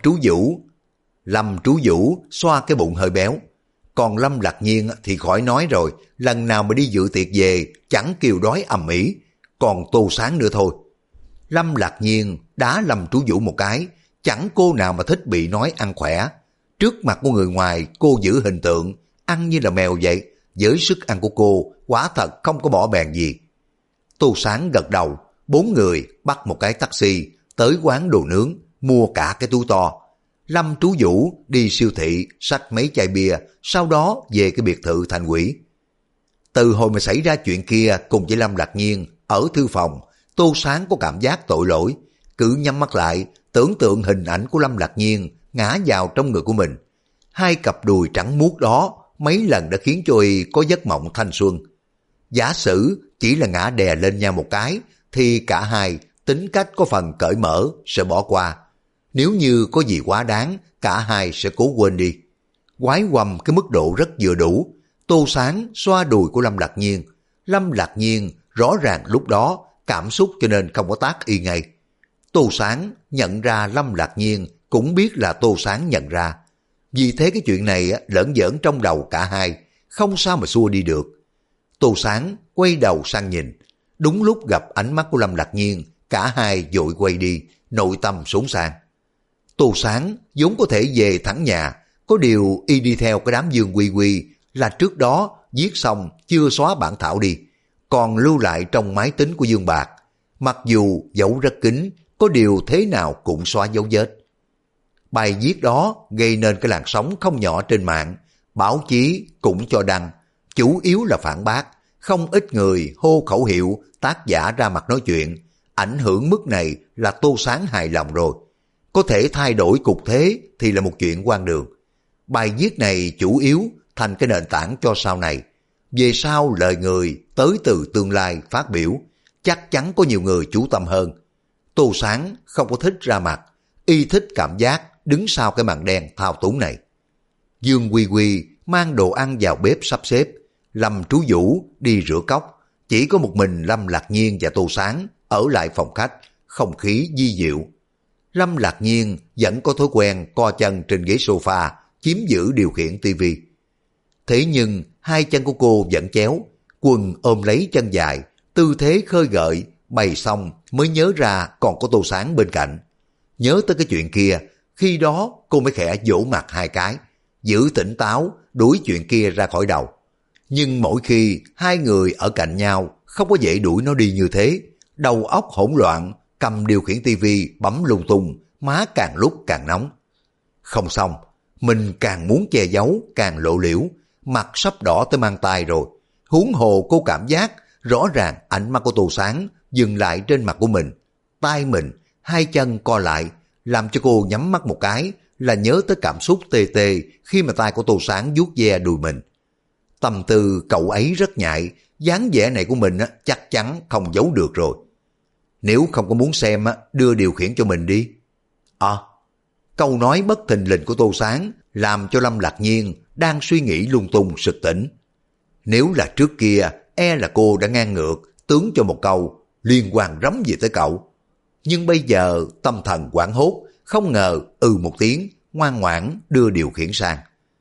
[SPEAKER 1] Trú Vũ xoa cái bụng hơi béo. Còn Lâm Lạc Nhiên thì khỏi nói rồi, lần nào mà đi dự tiệc về chẳng kêu đói ầm ĩ, còn Tô Sáng nữa thôi. Lâm Lạc Nhiên đá Lâm Trú Vũ một cái, chẳng cô nào mà thích bị nói ăn khỏe. Trước mặt của người ngoài cô giữ hình tượng, ăn như là mèo vậy, với sức ăn của cô quả thật không có bỏ bèn gì. Tô Sáng gật đầu, 4 người bắt một cái taxi tới quán đồ nướng, mua cả cái túi to. Lâm Trú Vũ đi siêu thị xách mấy chai bia, sau đó về cái biệt thự thành ủy. Từ hồi mà xảy ra chuyện kia cùng với Lâm Lạc Nhiên ở thư phòng, Tô Sáng có cảm giác tội lỗi, cứ nhắm mắt lại tưởng tượng hình ảnh của Lâm Lạc Nhiên ngã vào trong người của mình. Hai cặp đùi trắng muốt đó mấy lần đã khiến cho y có giấc mộng thanh xuân. Giả sử chỉ là ngã đè lên nhau một cái thì cả hai tính cách có phần cởi mở sẽ bỏ qua. Nếu như có gì quá đáng, cả hai sẽ cố quên đi. Quái quăm cái mức độ rất vừa đủ. Tô Sáng xoa đùi của Lâm Lạc Nhiên. Lâm Lạc Nhiên rõ ràng lúc đó cảm xúc cho nên không có tác y ngay. Tô Sáng nhận ra Lâm Lạc Nhiên cũng biết là Tô Sáng nhận ra. Vì thế cái chuyện này lởn giỡn trong đầu cả hai, không sao mà xua đi được. Tô Sáng quay đầu sang nhìn. Đúng lúc gặp ánh mắt của Lâm Lạc Nhiên, cả hai vội quay đi, nội tâm xốn sang. Tô Sáng vốn có thể về thẳng nhà, có điều y đi theo cái đám Dương Quy Quy là trước đó viết xong chưa xóa bản thảo đi, còn lưu lại trong máy tính của Dương Bạc. Mặc dù dấu rất kín, có điều thế nào cũng xóa dấu vết. Bài viết đó gây nên cái làn sóng không nhỏ trên mạng, báo chí cũng cho đăng, chủ yếu là phản bác, không ít người hô khẩu hiệu tác giả ra mặt nói chuyện, ảnh hưởng mức này là Tô Sáng hài lòng rồi. Có thể thay đổi cục thế thì là một chuyện quan đường. Bài viết này chủ yếu thành cái nền tảng cho sau này. Về sau lời người tới từ tương lai phát biểu, chắc chắn có nhiều người chú tâm hơn. Tô Sáng không có thích ra mặt, y thích cảm giác đứng sau cái màn đen thao túng này. Dương Quy Quy mang đồ ăn vào bếp sắp xếp, Lâm Trú Vũ đi rửa cốc, chỉ có một mình Lâm Lạc Nhiên và Tô Sáng ở lại phòng khách, không khí di diệu. Lâm Lạc Nhiên vẫn có thói quen co chân trên ghế sofa, chiếm giữ điều khiển tivi. Thế nhưng hai chân của cô vẫn chéo, quần ôm lấy chân dài, tư thế khơi gợi, bày xong mới nhớ ra còn có Tô Sáng bên cạnh. Nhớ tới cái chuyện kia, khi đó cô mới khẽ vỗ mặt hai cái, giữ tỉnh táo, đuổi chuyện kia ra khỏi đầu. Nhưng mỗi khi hai người ở cạnh nhau, không có dễ đuổi nó đi như thế. Đầu óc hỗn loạn, cầm điều khiển tivi bấm lung tung, má càng lúc càng nóng. Không xong, mình càng muốn che giấu, càng lộ liễu, mặt sắp đỏ tới mang tai rồi. Huống hồ cô cảm giác rõ ràng ánh mắt của Tô Sáng dừng lại trên mặt của mình, tai mình, hai chân co lại, làm cho cô nhắm mắt một cái là nhớ tới cảm xúc tê tê khi mà tay của Tô Sáng vuốt ve đùi mình. Tâm tư cậu ấy rất nhạy, dáng vẻ này của mình chắc chắn không giấu được rồi. Nếu không có muốn xem, đưa điều khiển cho mình đi. Câu nói bất thình lình của Tô Sáng làm cho Lâm Lạc Nhiên đang suy nghĩ lung tung sực tỉnh. Nếu là trước kia, là cô đã ngang ngược, tướng cho một câu, liên quan rắm gì tới cậu. Nhưng bây giờ tâm thần hoảng hốt, không ngờ một tiếng, ngoan ngoãn đưa điều khiển sang.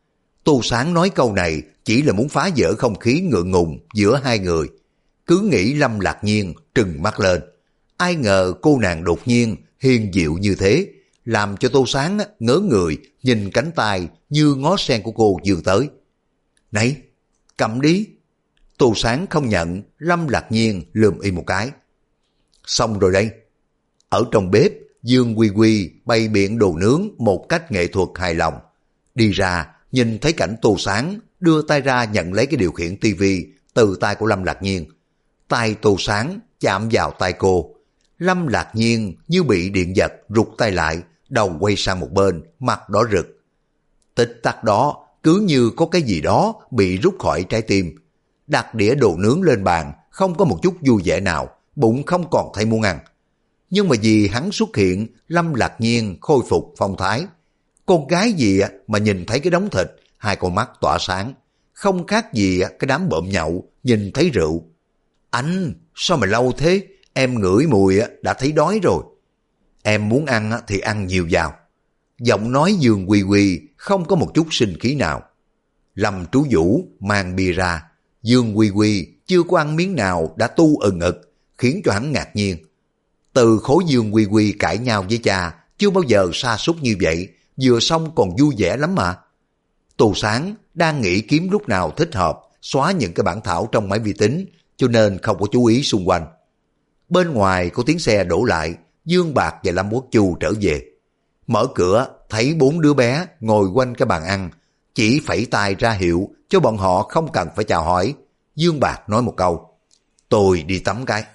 [SPEAKER 1] Tô Sáng nói câu này chỉ là muốn phá vỡ không khí ngượng ngùng giữa hai người. Cứ nghĩ Lâm Lạc Nhiên trừng mắt lên. Ai ngờ cô nàng đột nhiên hiền diệu như thế, làm cho Tô Sáng ngớ người nhìn cánh tay như ngó sen của cô vươn tới. Này, cầm đi. Tô Sáng không nhận, Lâm Lạc Nhiên lườm y một cái. Xong rồi đây. Ở trong bếp, Dương Quy Quy bày biện đồ nướng một cách nghệ thuật hài lòng. Đi ra, nhìn thấy cảnh Tô Sáng đưa tay ra nhận lấy cái điều khiển tivi từ tay của Lâm Lạc Nhiên. Tay Tô Sáng chạm vào tay cô. Lâm Lạc Nhiên như bị điện giật rụt tay lại, đầu quay sang một bên, mặt đỏ rực. Tích tắc đó, cứ như có cái gì đó bị rút khỏi trái tim. Đặt đĩa đồ nướng lên bàn, không có một chút vui vẻ nào, bụng không còn thấy muốn ăn. Nhưng mà vì hắn xuất hiện, Lâm Lạc Nhiên khôi phục phong thái. Con gái gì mà nhìn thấy cái đống thịt, hai con mắt tỏa sáng, không khác gì cái đám bợm nhậu nhìn thấy rượu. Anh, sao mà lâu thế? Em ngửi mùi đã thấy đói rồi. Em muốn ăn thì ăn nhiều vào. Giọng nói Dương Quy Quy không có một chút sinh khí nào. Lâm Trú Vũ mang bia ra. Dương Quy Quy chưa có ăn miếng nào đã tu ực, khiến cho hắn ngạc nhiên. Từ khối Dương Quy Quy cãi nhau với cha, chưa bao giờ sa sút như vậy, vừa xong còn vui vẻ lắm mà. Tô Sáng đang nghĩ kiếm lúc nào thích hợp, xóa những cái bản thảo trong máy vi tính, cho nên không có chú ý xung quanh. Bên ngoài có tiếng xe đổ lại, Dương Bạc và Lâm Quốc Chu trở về. Mở cửa, thấy 4 đứa bé ngồi quanh cái bàn ăn, chỉ phẩy tay ra hiệu cho bọn họ không cần phải chào hỏi. Dương Bạc nói một câu, tôi đi tắm cái.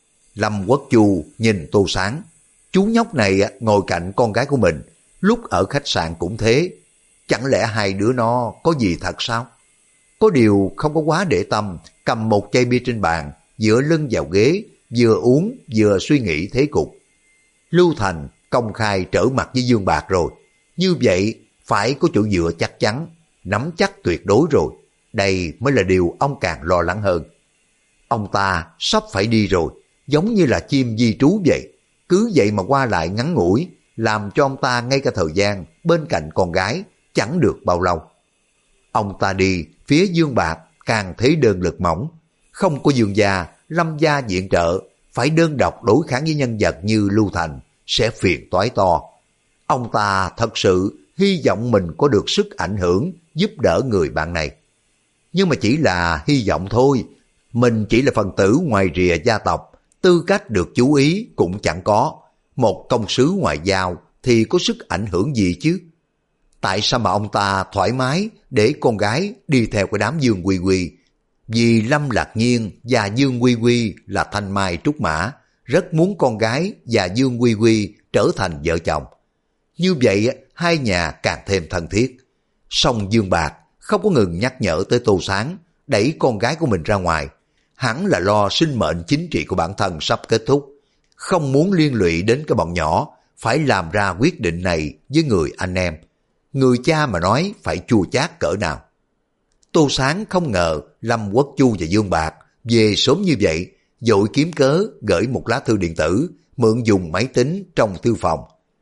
[SPEAKER 1] Lâm Quốc Chu nhìn Tô Sáng, chú nhóc này ngồi cạnh con gái của mình, lúc ở khách sạn cũng thế. Chẳng lẽ hai đứa nó có gì thật sao? Có điều không có quá để tâm, cầm một chai bia trên bàn, dựa lưng vào ghế, vừa uống vừa suy nghĩ thế cục. Lưu Thành công khai trở mặt với Dương Bạc rồi, như vậy phải có chỗ dựa chắc chắn, nắm chắc tuyệt đối rồi. Đây mới là điều ông càng lo lắng hơn. Ông ta sắp phải đi rồi, giống như là chim di trú vậy. Cứ vậy mà qua lại ngắn ngủi, làm cho ông ta ngay cả thời gian bên cạnh con gái chẳng được bao lâu. Ông ta đi, phía Dương Bạc càng thấy đơn lực mỏng. Không có Dương gia, Lâm gia viện trợ, phải đơn độc đối kháng với nhân vật như Lưu Thành, sẽ phiền toái to. Ông ta thật sự hy vọng mình có được sức ảnh hưởng, giúp đỡ người bạn này. Nhưng mà chỉ là hy vọng thôi, mình chỉ là phần tử ngoài rìa gia tộc, tư cách được chú ý cũng chẳng có. Một công sứ ngoại giao thì có sức ảnh hưởng gì chứ? Tại sao mà ông ta thoải mái để con gái đi theo cái đám Dương Quy Quy? Vì Lâm Lạc Nhiên và Dương Quy Quy là thanh mai trúc mã, rất muốn con gái và Dương Quy Quy trở thành vợ chồng. Như vậy hai nhà càng thêm thân thiết. Song Dương Bạc không có ngừng nhắc nhở tới Tô Sáng, đẩy con gái của mình ra ngoài. Hắn là lo sinh mệnh chính trị của bản thân sắp kết thúc, không muốn liên lụy đến cái bọn nhỏ, phải làm ra quyết định này với người anh em. Người cha mà nói phải chua chát cỡ nào. Tô Sáng không ngờ Lâm Quốc Chu và Dương Bạc về sớm như vậy, vội kiếm cớ gửi một lá thư điện tử, mượn dùng máy tính trong thư phòng.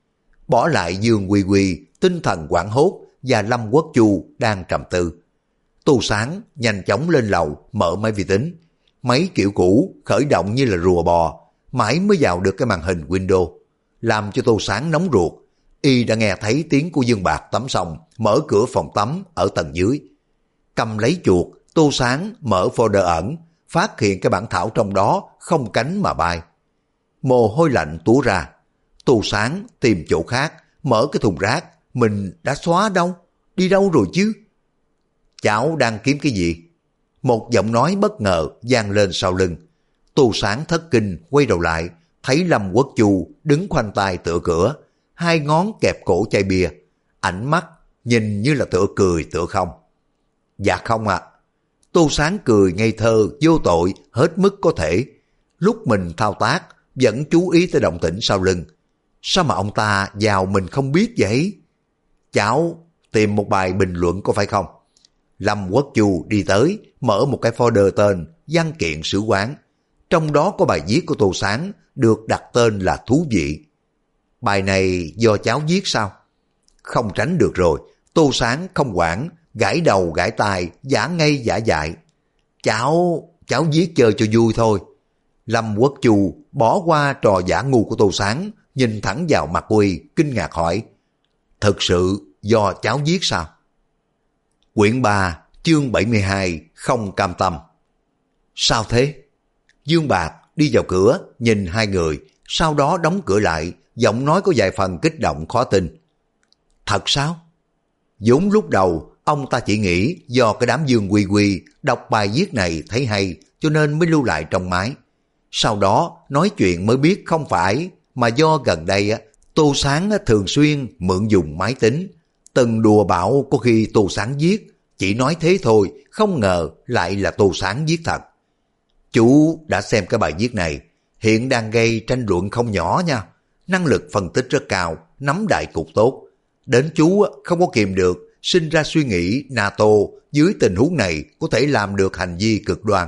[SPEAKER 1] Bỏ lại Dương Quy Quy tinh thần hoảng hốt và Lâm Quốc Chu đang trầm tư. Tô Sáng nhanh chóng lên lầu mở máy vi tính. Máy kiểu cũ khởi động như là rùa bò, mãi mới vào được cái màn hình Windows, làm cho Tô Sáng nóng ruột. Y đã nghe thấy tiếng của Dương Bạc tắm xong, mở cửa phòng tắm ở tầng dưới. Cầm lấy chuột, Tô Sáng mở folder ẩn, phát hiện cái bản thảo trong đó không cánh mà bay. Mồ hôi lạnh túa ra. Tô Sáng tìm chỗ khác, mở cái thùng rác, mình đã xóa đâu? Đi đâu rồi chứ? Cháu đang kiếm cái gì? Một giọng nói bất ngờ vang lên sau lưng. Tô Sáng thất kinh quay đầu lại, thấy Lâm Quốc Chu đứng khoanh tay tựa cửa, hai ngón kẹp cổ chai bia, ánh mắt nhìn như là tựa cười tựa không. Dạ không ạ. Tô Sáng cười ngây thơ vô tội hết mức có thể. Lúc mình thao tác vẫn chú ý tới động tĩnh sau lưng. Sao mà ông ta vào mình không biết vậy? Cháu tìm một bài bình luận có phải không? Lâm Quốc Chu đi tới, mở một cái folder tên văn kiện sử quán. Trong đó có bài viết của Tô Sáng được đặt tên là thú vị. Bài này do cháu viết sao? Không tránh được rồi. Tô Sáng không quản, gãi đầu gãi tai, giả ngây giả dại. Cháu viết chơi cho vui thôi. Lâm Quốc Chu bỏ qua trò giả ngu của Tô Sáng, nhìn thẳng vào mặt Uy, kinh ngạc hỏi. Thực sự do cháu viết sao? Quyển 3, chương 72, không cam tâm. Sao thế? Dương Bạc đi vào cửa, nhìn hai người, sau đó đóng cửa lại, giọng nói có vài phần kích động khó tin. Thật sao? Vốn lúc đầu, ông ta chỉ nghĩ do cái đám Dương Quy Quy đọc bài viết này thấy hay cho nên mới lưu lại trong máy. Sau đó nói chuyện mới biết không phải, mà do gần đây Tô Sáng thường xuyên mượn dùng máy tính. Từng đùa bảo có khi Tô Sáng viết, chỉ nói thế thôi, không ngờ lại là Tô Sáng viết thật. Chú đã xem cái bài viết này, hiện đang gây tranh luận không nhỏ nha. Năng lực phân tích rất cao, nắm đại cục tốt. Đến chú không có kìm được, sinh ra suy nghĩ NATO dưới tình huống này có thể làm được hành vi cực đoan.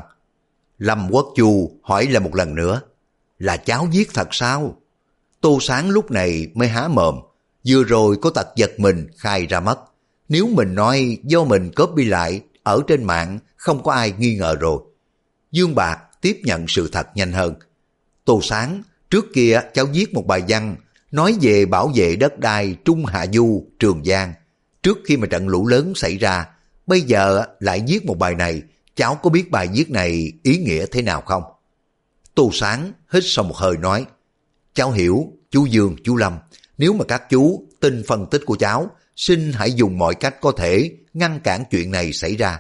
[SPEAKER 1] Lâm Quốc Chu hỏi lại một lần nữa, là cháu viết thật sao? Tô Sáng lúc này mới há mồm, vừa rồi có tật giật mình khai ra mất. Nếu mình nói do mình copy lại ở trên mạng không có ai nghi ngờ rồi. Dương Bạc tiếp nhận sự thật nhanh hơn. Tô Sáng, trước kia cháu viết một bài văn nói về bảo vệ đất đai Trung Hạ Du, Trường Giang. Trước khi mà trận lũ lớn xảy ra, bây giờ lại viết một bài này, cháu có biết bài viết này ý nghĩa thế nào không? Tô Sáng hít sâu một hơi nói, cháu hiểu, chú Dương, chú Lâm, nếu mà các chú tin phân tích của cháu, xin hãy dùng mọi cách có thể ngăn cản chuyện này xảy ra.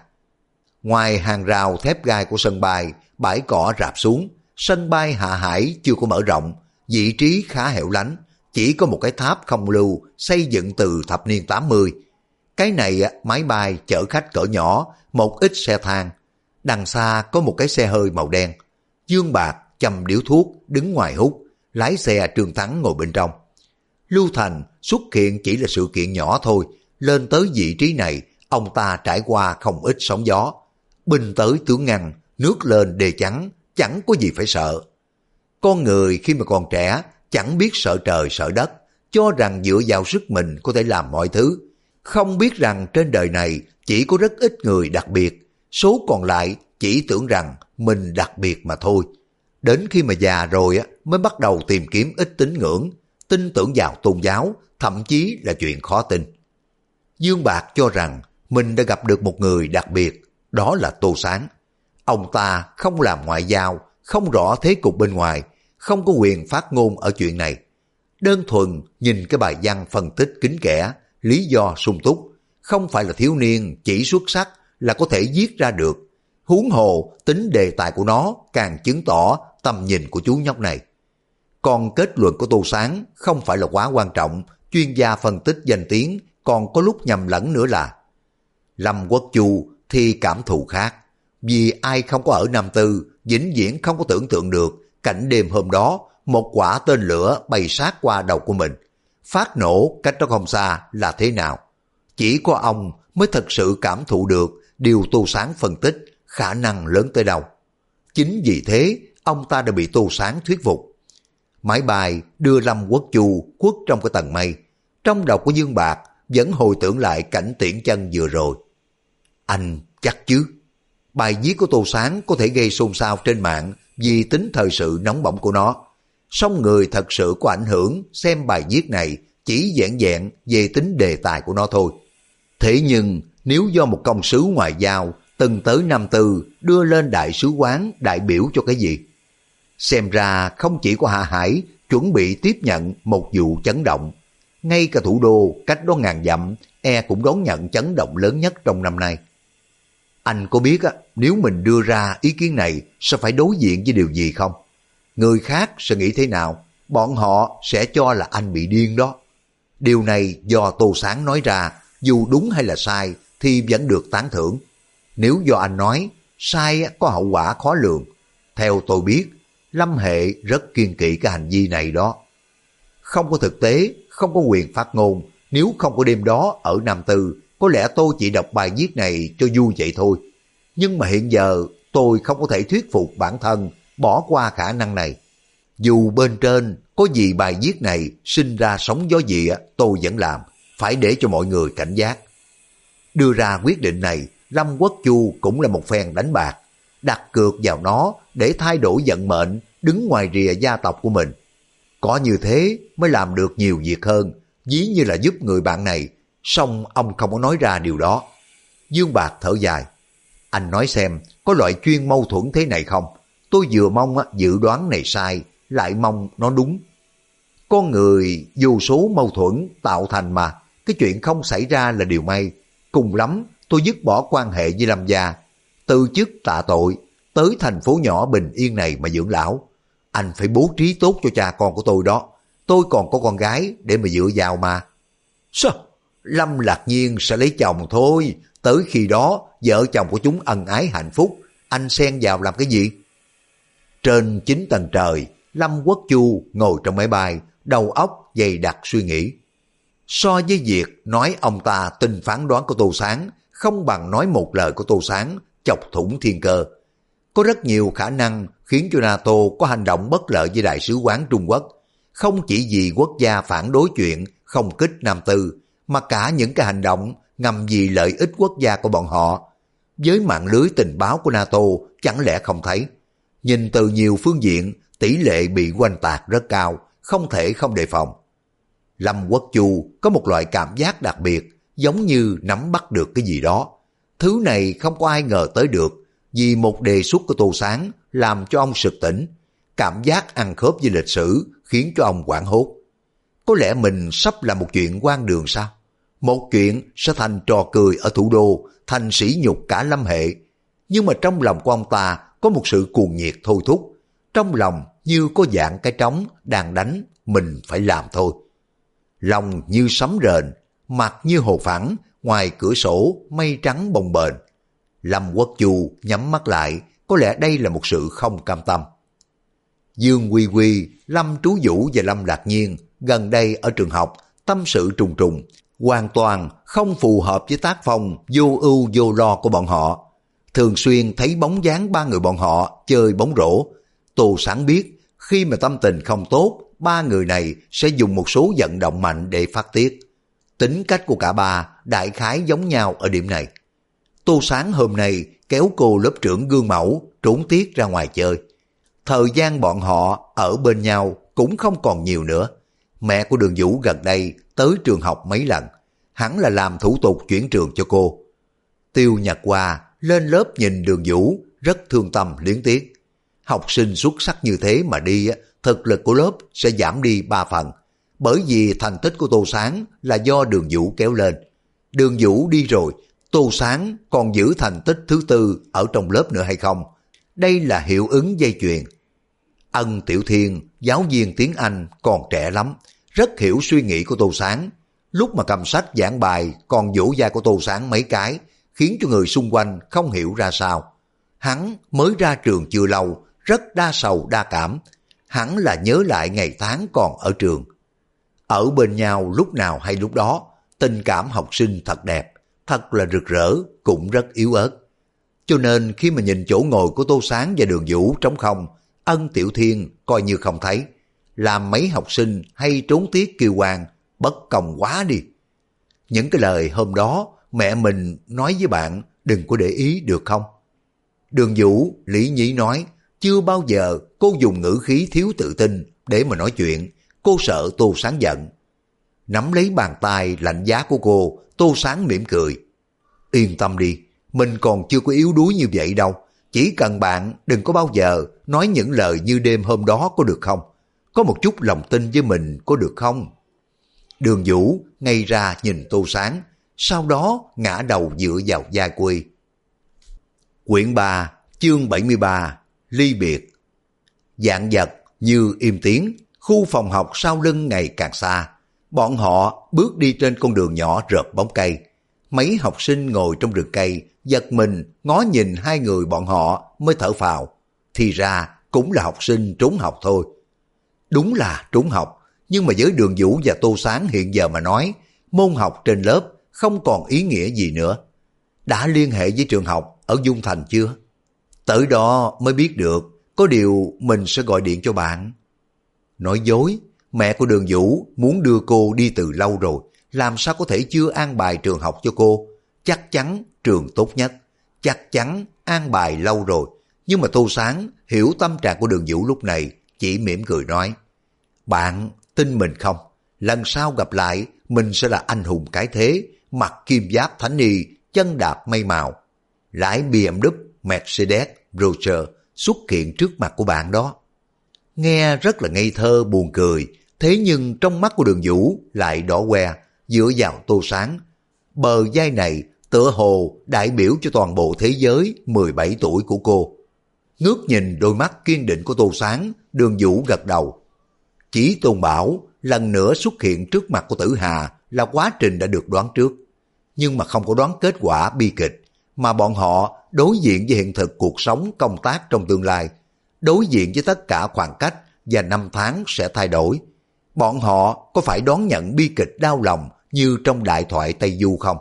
[SPEAKER 1] Ngoài hàng rào thép gai của sân bay, bãi cỏ rạp xuống, sân bay Hạ Hải chưa có mở rộng, vị trí khá hẻo lánh, chỉ có một cái tháp không lưu xây dựng từ thập niên 80. Cái này máy bay chở khách cỡ nhỏ, một ít xe thang. Đằng xa có một cái xe hơi màu đen. Dương Bạc châm điếu thuốc đứng ngoài hút, lái xe Trương Thắng ngồi bên trong. Lưu Thành xuất hiện chỉ là sự kiện nhỏ thôi, lên tới vị trí này, ông ta trải qua không ít sóng gió. Binh tới tướng ngăn, nước lên đê chắn, chẳng có gì phải sợ. Con người khi mà còn trẻ, chẳng biết sợ trời sợ đất, cho rằng dựa vào sức mình có thể làm mọi thứ. Không biết rằng trên đời này chỉ có rất ít người đặc biệt, số còn lại chỉ tưởng rằng mình đặc biệt mà thôi. Đến khi mà già rồi mới bắt đầu tìm kiếm ít tín ngưỡng, tin tưởng vào tôn giáo, thậm chí là chuyện khó tin. Dương Bạc cho rằng mình đã gặp được một người đặc biệt, đó là Tô Sáng. Ông ta không làm ngoại giao, không rõ thế cục bên ngoài, không có quyền phát ngôn ở chuyện này. Đơn thuần nhìn cái bài văn phân tích kín kẽ, lý do sung túc, không phải là thiếu niên chỉ xuất sắc là có thể viết ra được. Huống hồ tính đề tài của nó càng chứng tỏ tầm nhìn của chú nhóc này. Còn kết luận của Tô Sáng không phải là quá quan trọng, chuyên gia phân tích danh tiếng còn có lúc nhầm lẫn nữa là. Lâm Quốc Chu thì cảm thụ khác, vì ai không có ở Nam Tư, vĩnh viễn không có tưởng tượng được cảnh đêm hôm đó một quả tên lửa bay sát qua đầu của mình, phát nổ cách đó không xa là thế nào. Chỉ có ông mới thật sự cảm thụ được điều Tô Sáng phân tích khả năng lớn tới đâu. Chính vì thế ông ta đã bị Tô Sáng thuyết phục. Máy bay đưa Lâm Quốc Chu khuất trong cái tầng mây. Trong đầu của Dương Bạc vẫn hồi tưởng lại cảnh tiễn chân vừa rồi. Anh chắc chứ? Bài viết của Tô Sáng có thể gây xôn xao trên mạng vì tính thời sự nóng bỏng của nó. Song người thật sự có ảnh hưởng xem bài viết này chỉ vẹn vẹn về tính đề tài của nó thôi. Thế nhưng nếu do một công sứ ngoại giao từng tới Nam Tư đưa lên đại sứ quán đại biểu cho cái gì? Xem ra không chỉ có Hạ Hải chuẩn bị tiếp nhận một vụ chấn động. Ngay cả thủ đô cách đó ngàn dặm cũng đón nhận chấn động lớn nhất trong năm nay. Anh có biết nếu mình đưa ra ý kiến này sẽ phải đối diện với điều gì không? Người khác sẽ nghĩ thế nào? Bọn họ sẽ cho là anh bị điên đó. Điều này do Tô Sáng nói ra, dù đúng hay là sai thì vẫn được tán thưởng. Nếu do anh nói, sai có hậu quả khó lường. Theo tôi biết, Lâm Hệ rất kiêng kỵ cái hành vi này đó. Không có thực tế, không có quyền phát ngôn. Nếu không có đêm đó ở Nam Tư, có lẽ tôi chỉ đọc bài viết này cho vui vậy thôi. Nhưng mà hiện giờ tôi không có thể thuyết phục bản thân bỏ qua khả năng này. Dù bên trên có gì bài viết này sinh ra sóng gió gì tôi vẫn làm, phải để cho mọi người cảnh giác. Đưa ra quyết định này, Lâm Quốc Chu cũng là một phen đánh bạc, đặt cược vào nó để thay đổi vận mệnh, đứng ngoài rìa gia tộc của mình. Có như thế mới làm được nhiều việc hơn, ví như là giúp người bạn này, song ông không có nói ra điều đó. Dương Bạc thở dài, anh nói xem có loại chuyên mâu thuẫn thế này không? Tôi vừa mong dự đoán này sai, lại mong nó đúng. Con người vô số mâu thuẫn tạo thành mà, cái chuyện không xảy ra là điều may. Cùng lắm tôi dứt bỏ quan hệ với Lâm gia, từ chức tạ tội, tới thành phố nhỏ bình yên này mà dưỡng lão. Anh phải bố trí tốt cho cha con của tôi đó. Tôi còn có con gái để mà dựa vào mà. Sao? Lâm Lạc Nhiên sẽ lấy chồng thôi. Tới khi đó vợ chồng của chúng ân ái hạnh phúc, anh xen vào làm cái gì? Trên 9 tầng trời, Lâm Quốc Chu ngồi trong máy bay, đầu óc dày đặc suy nghĩ. So với việc nói ông ta tin phán đoán của Tô Sáng, không bằng nói một lời của Tô Sáng chọc thủng thiên cơ. Có rất nhiều khả năng khiến cho NATO có hành động bất lợi với Đại sứ quán Trung Quốc, không chỉ vì quốc gia phản đối chuyện không kích Nam Tư, mà cả những cái hành động ngầm vì lợi ích quốc gia của bọn họ. Với mạng lưới tình báo của NATO chẳng lẽ không thấy? Nhìn từ nhiều phương diện, tỷ lệ bị oanh tạc rất cao, không thể không đề phòng. Lâm Quốc Chu có một loại cảm giác đặc biệt, giống như nắm bắt được cái gì đó. Thứ này không có ai ngờ tới được, vì một đề xuất của Tô Sáng làm cho ông sực tỉnh. Cảm giác ăn khớp với lịch sử khiến cho ông hoảng hốt. Có lẽ mình sắp làm một chuyện hoang đường sao? Một chuyện sẽ thành trò cười ở thủ đô, thành sỉ nhục cả Lâm Hệ. Nhưng mà trong lòng của ông ta có một sự cuồng nhiệt thôi thúc. Trong lòng như có dạng cái trống đang đánh, mình phải làm thôi. Lòng như sấm rền, mặt như hồ phẳng, ngoài cửa sổ mây trắng bồng bềnh. Lâm Quốc Chu nhắm mắt lại, có lẽ đây là một sự không cam tâm. Dương Quy Quy, Lâm Trú Vũ và Lâm Lạc Nhiên gần đây ở trường học tâm sự trùng trùng, hoàn toàn không phù hợp với tác phong vô ưu vô lo của bọn họ. Thường xuyên thấy bóng dáng ba người bọn họ chơi bóng rổ. Tô Sáng biết khi mà tâm tình không tốt, ba người này sẽ dùng một số vận động mạnh để phát tiết. Tính cách của cả ba đại khái giống nhau ở điểm này. Tô Sáng hôm nay kéo cô lớp trưởng gương mẫu trốn tiết ra ngoài chơi. Thời gian bọn họ ở bên nhau cũng không còn nhiều nữa. Mẹ của Đường Vũ gần đây tới trường học mấy lần, hẳn là làm thủ tục chuyển trường cho cô. Tiêu Nhật Hoa lên lớp nhìn Đường Vũ rất thương tâm luyến tiếc. Học sinh xuất sắc như thế mà đi, thực lực của lớp sẽ giảm đi 3 phần. Bởi vì thành tích của Tô Sáng là do Đường Vũ kéo lên. Đường Vũ đi rồi, Tô Sáng còn giữ thành tích thứ 4 ở trong lớp nữa hay không? Đây là hiệu ứng dây chuyền. Ân Tiểu Thiên, giáo viên tiếng Anh còn trẻ lắm, rất hiểu suy nghĩ của Tô Sáng. Lúc mà cầm sách giảng bài còn vỗ vai của Tô Sáng mấy cái, khiến cho người xung quanh không hiểu ra sao. Hắn mới ra trường chưa lâu, rất đa sầu đa cảm. Hắn là nhớ lại ngày tháng còn ở trường. Ở bên nhau lúc nào hay lúc đó, tình cảm học sinh thật đẹp, thật là rực rỡ, cũng rất yếu ớt. Cho nên khi mà nhìn chỗ ngồi của Tô Sáng và Đường Vũ trống không, Ân Tiểu Thiên coi như không thấy. Làm mấy học sinh hay trốn tiết kêu oan, bất công quá đi. Những cái lời hôm đó mẹ mình nói với bạn đừng có để ý được không? Đường Vũ lý nhí nói, chưa bao giờ cô dùng ngữ khí thiếu tự tin để mà nói chuyện, cô sợ Tô Sáng giận. Nắm lấy bàn tay lạnh giá của cô, Tô Sáng mỉm cười. Yên tâm đi, mình còn chưa có yếu đuối như vậy đâu. Chỉ cần bạn đừng có bao giờ nói những lời như đêm hôm đó có được không? Có một chút lòng tin với mình có được không? Đường Vũ ngay ra nhìn Tô Sáng, sau đó ngã đầu dựa vào vai cô. Quyển 3, chương 73, ly biệt. Vạn vật như im tiếng, khu phòng học sau lưng ngày càng xa. Bọn họ bước đi trên con đường nhỏ rợp bóng cây. Mấy học sinh ngồi trong rừng cây, giật mình ngó nhìn hai người bọn họ mới thở phào. Thì ra cũng là học sinh trốn học thôi. Đúng là trốn học, nhưng mà với Đường Vũ và Tô Sáng hiện giờ mà nói, môn học trên lớp không còn ý nghĩa gì nữa. Đã liên hệ với trường học ở Dung Thành chưa? Tới đó mới biết được, có điều mình sẽ gọi điện cho bạn. Nói dối, mẹ của Đường Vũ muốn đưa cô đi từ lâu rồi, làm sao có thể chưa an bài trường học cho cô? Chắc chắn trường tốt nhất, chắc chắn an bài lâu rồi. Nhưng mà Tô Sáng hiểu tâm trạng của Đường Vũ lúc này, chỉ mỉm cười nói, bạn tin mình không? Lần sau gặp lại, mình sẽ là anh hùng cái thế, mặc kim giáp thánh y, chân đạp mây màu. Lái BMW, Mercedes, Roger xuất hiện trước mặt của bạn đó. Nghe rất là ngây thơ buồn cười, thế nhưng trong mắt của Đường Vũ lại đỏ que, dựa vào Tô Sáng. Bờ vai này tựa hồ đại biểu cho toàn bộ thế giới 17 tuổi của cô. Ngước nhìn đôi mắt kiên định của Tô Sáng, Đường Vũ gật đầu. Chỉ Tôn Bảo lần nữa xuất hiện trước mặt của Tử Hà là quá trình đã được đoán trước. Nhưng mà không có đoán kết quả bi kịch, mà bọn họ đối diện với hiện thực cuộc sống công tác trong tương lai, đối diện với tất cả khoảng cách và năm tháng sẽ thay đổi. Bọn họ có phải đón nhận bi kịch đau lòng như trong đại thoại Tây Du không?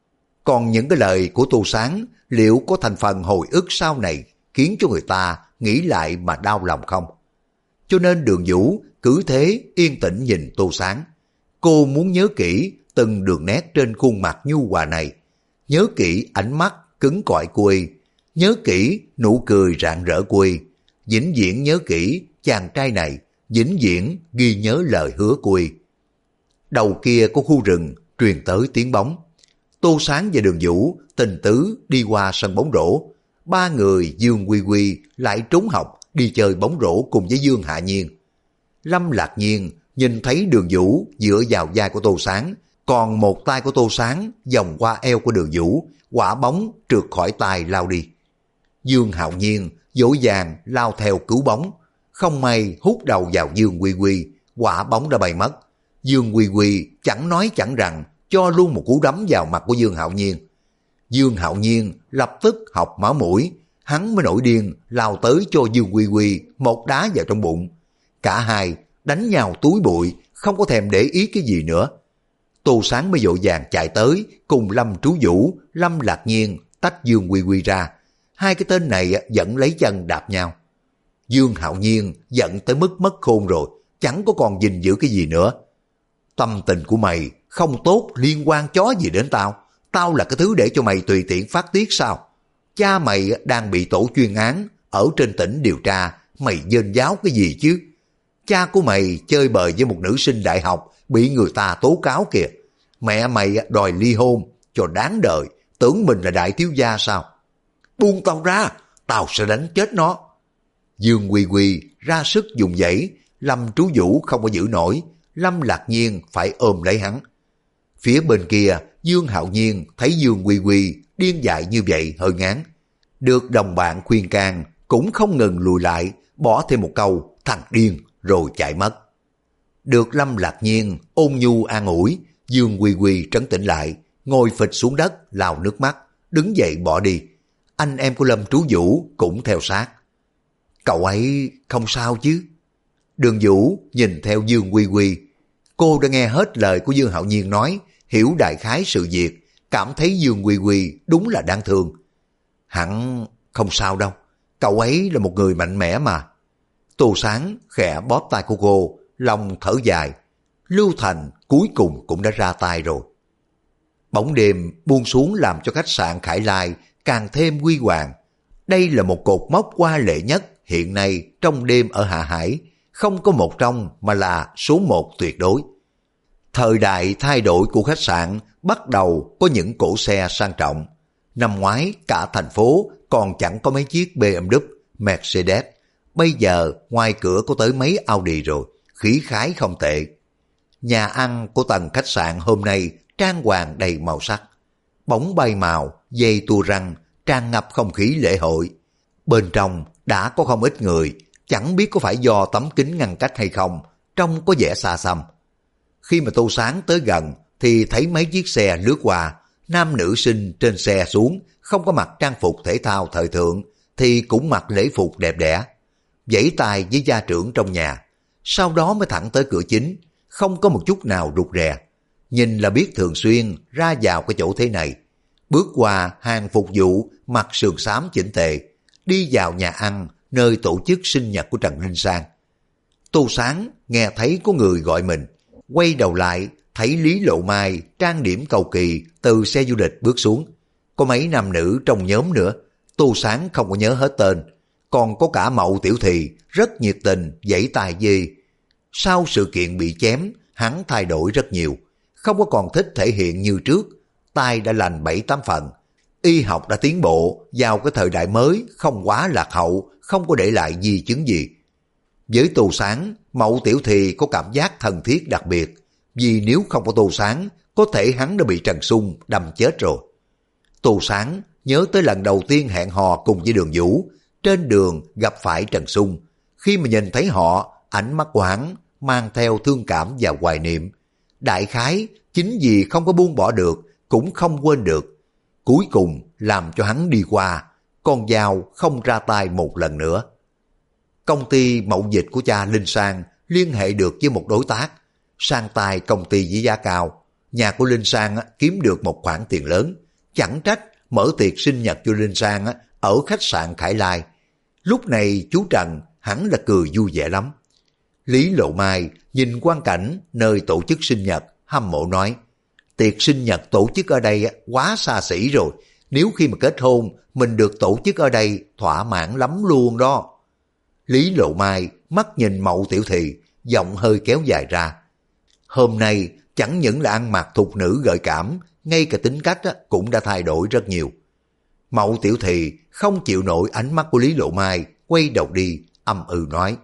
[SPEAKER 1] Còn những cái lời của Tô Sáng liệu có thành phần hồi ức sau này khiến cho người ta nghĩ lại mà đau lòng không? Cho nên Đường Vũ cứ thế yên tĩnh nhìn Tô Sáng. Cô muốn nhớ kỹ từng đường nét trên khuôn mặt nhu hòa này, nhớ kỹ ánh mắt cứng cỏi của y, nhớ kỹ nụ cười rạng rỡ của y, vĩnh viễn nhớ kỹ chàng trai này, vĩnh viễn ghi nhớ lời hứa của y. Đầu kia có khu rừng truyền tới tiếng bóng. Tô Sáng và Đường Vũ tình tứ đi qua sân bóng rổ. Ba người Dương Quy Quy lại trốn học đi chơi bóng rổ cùng với Dương Hạ Nhiên. Lâm Lạc Nhiên nhìn thấy Đường Vũ dựa vào vai của Tô Sáng, còn một tay của Tô Sáng vòng qua eo của Đường Vũ, quả bóng trượt khỏi tay lao đi. Dương Hạo Nhiên dỗ dàng lao theo cứu bóng, không may hút đầu vào Dương Quy Quy, quả bóng đã bay mất. Dương Quy Quy chẳng nói chẳng rằng cho luôn một cú đấm vào mặt của Dương Hạo Nhiên. Dương Hạo Nhiên lập tức học máu mũi, hắn mới nổi điên lao tới cho Dương Quy Quy một đá vào trong bụng. Cả hai đánh nhau túi bụi, không có thèm để ý cái gì nữa. Tô Sáng mới vội vàng chạy tới cùng Lâm Trú Vũ, Lâm Lạc Nhiên tách Dương Quy Quy ra. Hai cái tên này vẫn lấy chân đạp nhau. Dương Hạo Nhiên giận tới mức mất khôn rồi, chẳng có còn gìn giữ cái gì nữa. Tâm tình của mày không tốt liên quan chó gì đến tao. Tao là cái thứ để cho mày tùy tiện phát tiết sao? Cha mày đang bị tổ chuyên án ở trên tỉnh điều tra, mày dên giáo cái gì chứ? Cha của mày chơi bời với một nữ sinh đại học bị người ta tố cáo kìa. Mẹ mày đòi ly hôn cho đáng đời, tưởng mình là đại thiếu gia sao? Buông tao ra, tao sẽ đánh chết nó. Dương Quy Quy ra sức dùng dãy, Lâm Trú Vũ không có giữ nổi, Lâm Lạc Nhiên phải ôm lấy hắn. Phía bên kia, Dương Hạo Nhiên thấy Dương Quy Quy điên dại như vậy hơi ngán. Được đồng bạn khuyên can cũng không ngừng lùi lại, bỏ thêm một câu thằng điên rồi chạy mất. Được Lâm Lạc Nhiên ôn nhu an ủi, Dương Quy Quy trấn tĩnh lại, ngồi phịch xuống đất lau nước mắt, đứng dậy bỏ đi. Anh em của Lâm Trú Vũ cũng theo sát. Cậu ấy không sao chứ? Đường Vũ nhìn theo Dương Quy Quy. Cô đã nghe hết lời của Dương Hạo Nhiên nói, hiểu đại khái sự việc, cảm thấy Dương Quy Quy đúng là đáng thương. Hẳn không sao đâu, cậu ấy là một người mạnh mẽ mà. Tô Sáng khẽ bóp tay của cô, lòng thở dài. Lưu Thành cuối cùng cũng đã ra tay rồi. Bóng đêm buông xuống làm cho khách sạn Khải Lai càng thêm huy hoàng. Đây là một cột mốc hoa lệ nhất hiện nay trong đêm ở Hạ Hải, không có một trong mà là số một tuyệt đối. Thời đại thay đổi của khách sạn bắt đầu có những cỗ xe sang trọng. Năm ngoái cả thành phố còn chẳng có mấy chiếc BMW, Mercedes. Bây giờ ngoài cửa có tới mấy Audi rồi, khí khái không tệ. Nhà ăn của tầng khách sạn hôm nay trang hoàng đầy màu sắc. Bóng bay màu, dây tua răng, tràn ngập không khí lễ hội. Bên trong đã có không ít người, chẳng biết có phải do tấm kính ngăn cách hay không, trông có vẻ xa xăm. Khi mà Tô Sáng tới gần thì thấy mấy chiếc xe lướt qua, nam nữ sinh trên xe xuống, không có mặc trang phục thể thao thời thượng thì cũng mặc lễ phục đẹp đẽ, vẫy tay với gia trưởng trong nhà, sau đó mới thẳng tới cửa chính, không có một chút nào rụt rè. Nhìn là biết thường xuyên ra vào cái chỗ thế này. Bước qua hàng phục vụ mặc sườn xám chỉnh tề, đi vào nhà ăn nơi tổ chức sinh nhật của Trần Linh Sang. Tô Sáng nghe thấy có người gọi mình, quay đầu lại thấy Lý Lộ Mai trang điểm cầu kỳ từ xe du lịch bước xuống. Có mấy nam nữ trong nhóm nữa, Tô Sáng không có nhớ hết tên, còn có cả Mậu Tiểu Thì rất nhiệt tình vẫy tay về. Sau sự kiện bị chém, hắn thay đổi rất nhiều, không có còn thích thể hiện như trước, tay đã lành 7-8 phần. Y học đã tiến bộ vào cái thời đại mới, không quá lạc hậu, không có để lại di chứng gì. Với Tô Sáng, Mậu Tiểu Thì có cảm giác thân thiết đặc biệt, vì nếu không có Tô Sáng, có thể hắn đã bị Trần Xung đâm chết rồi. Tô Sáng nhớ tới lần đầu tiên hẹn hò cùng với Đường Vũ, trên đường gặp phải Trần Xung. Khi mà nhìn thấy họ, ánh mắt của hắn mang theo thương cảm và hoài niệm. Đại khái chính vì không có buông bỏ được, cũng không quên được. Cuối cùng làm cho hắn đi qua, con dao không ra tay một lần nữa. Công ty mậu dịch của cha Linh Sang liên hệ được với một đối tác, sang tay công ty với giá cao. Nhà của Linh Sang kiếm được một khoản tiền lớn, chẳng trách mở tiệc sinh nhật cho Linh Sang ở khách sạn Khải Lai. Lúc này chú Trần hắn là cười vui vẻ lắm. Lý Lộ Mai nhìn quang cảnh nơi tổ chức sinh nhật, hâm mộ nói, tiệc sinh nhật tổ chức ở đây quá xa xỉ rồi, nếu khi mà kết hôn mình được tổ chức ở đây thỏa mãn lắm luôn đó. Lý Lộ Mai mắt nhìn Mậu Tiểu Thì, giọng hơi kéo dài ra. Hôm nay chẳng những là ăn mặc thục nữ gợi cảm, ngay cả tính cách cũng đã thay đổi rất nhiều. Mậu Tiểu Thì không chịu nổi ánh mắt của Lý Lộ Mai, quay đầu đi, âm nói,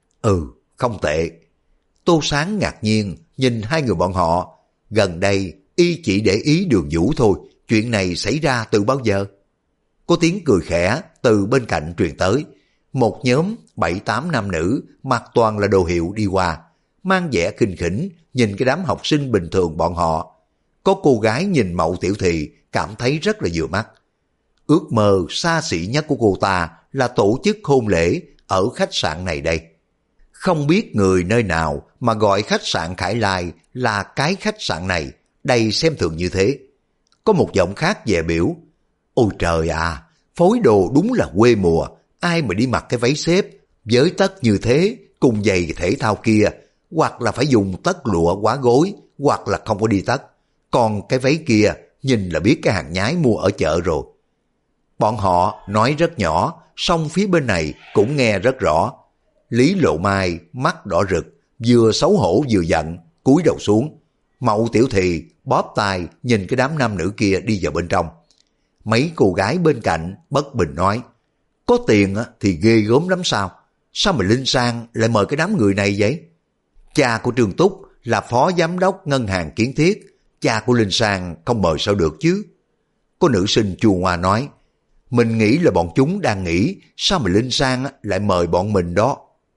[SPEAKER 1] không tệ. Tô Sáng ngạc nhiên nhìn hai người bọn họ, gần đây y chỉ để ý Đường Vũ thôi, chuyện này xảy ra từ bao giờ? Có tiếng cười khẽ từ bên cạnh truyền tới, một nhóm 7-8 nam nữ mặc toàn là đồ hiệu đi qua, mang vẻ khinh khỉnh nhìn cái đám học sinh bình thường bọn họ. Có cô gái nhìn Mậu Tiểu Thì cảm thấy rất là vừa mắt. Ước mơ xa xỉ nhất của cô ta là tổ chức hôn lễ ở khách sạn này đây. Không biết người nơi nào mà gọi khách sạn Khải Lai là cái khách sạn này, đầy xem thường như thế. Có một giọng khác về biểu, ôi trời à, phối đồ đúng là quê mùa, ai mà đi mặc cái váy xếp, với tất như thế, cùng giày thể thao kia, hoặc là phải dùng tất lụa quá gối, hoặc là không có đi tất. Còn cái váy kia, nhìn là biết cái hàng nhái mua ở chợ rồi. Bọn họ nói rất nhỏ, song phía bên này cũng nghe rất rõ. Lý Lộ Mai mắt đỏ rực, vừa xấu hổ vừa giận, cúi đầu xuống. Mậu Tiểu Thì bóp tai nhìn cái đám nam nữ kia đi vào bên trong. Mấy cô gái bên cạnh bất bình nói, có tiền thì ghê gớm lắm sao? Sao mà Linh Sang lại mời cái đám người này vậy? Cha của Trương Túc là phó giám đốc ngân hàng Kiến Thiết, cha của Linh Sang không mời sao được chứ? Có nữ sinh chua ngoa nói, mình nghĩ là bọn chúng đang nghĩ sao mà Linh Sang lại mời bọn mình đó.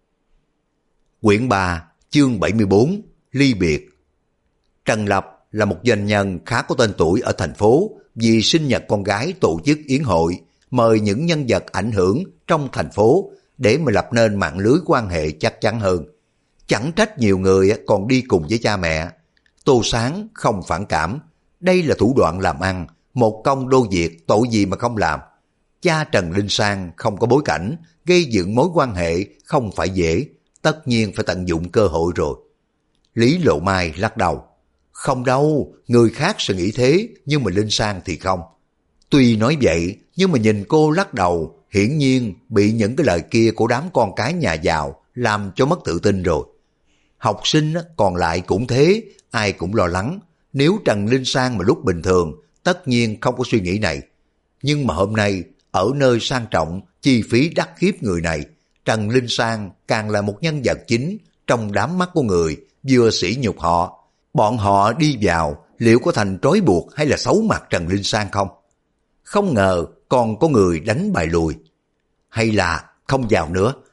[SPEAKER 1] Quyển 3, chương 74, ly biệt. Trần Lập là một doanh nhân khá có tên tuổi ở thành phố, vì sinh nhật con gái tổ chức yến hội, mời những nhân vật ảnh hưởng trong thành phố để mà lập nên mạng lưới quan hệ chắc chắn hơn. Chẳng trách nhiều người còn đi cùng với cha mẹ. Tô Sáng không phản cảm, đây là thủ đoạn làm ăn, một công đôi việc, tội gì mà không làm. Cha Trần Linh Sang không có bối cảnh, gây dựng mối quan hệ không phải dễ, tất nhiên phải tận dụng cơ hội rồi. Lý Lộ Mai lắc đầu, không đâu, người khác sẽ nghĩ thế, nhưng mà Linh Sang thì không. Tuy nói vậy, nhưng mà nhìn cô lắc đầu, hiển nhiên bị những cái lời kia của đám con cái nhà giàu làm cho mất tự tin rồi. Học sinh còn lại cũng thế, ai cũng lo lắng. Nếu Trần Linh Sang mà lúc bình thường, tất nhiên không có suy nghĩ này. Nhưng mà hôm nay, ở nơi sang trọng, chi phí đắt khiếp người này, Trần Linh Sang càng là một nhân vật chính trong đám mắt của người, vừa sỉ nhục họ. Bọn họ đi vào, liệu có thành trói buộc hay là xấu mặt Trần Linh Sang không? Không ngờ còn có người đánh bài lùi. Hay là không vào nữa,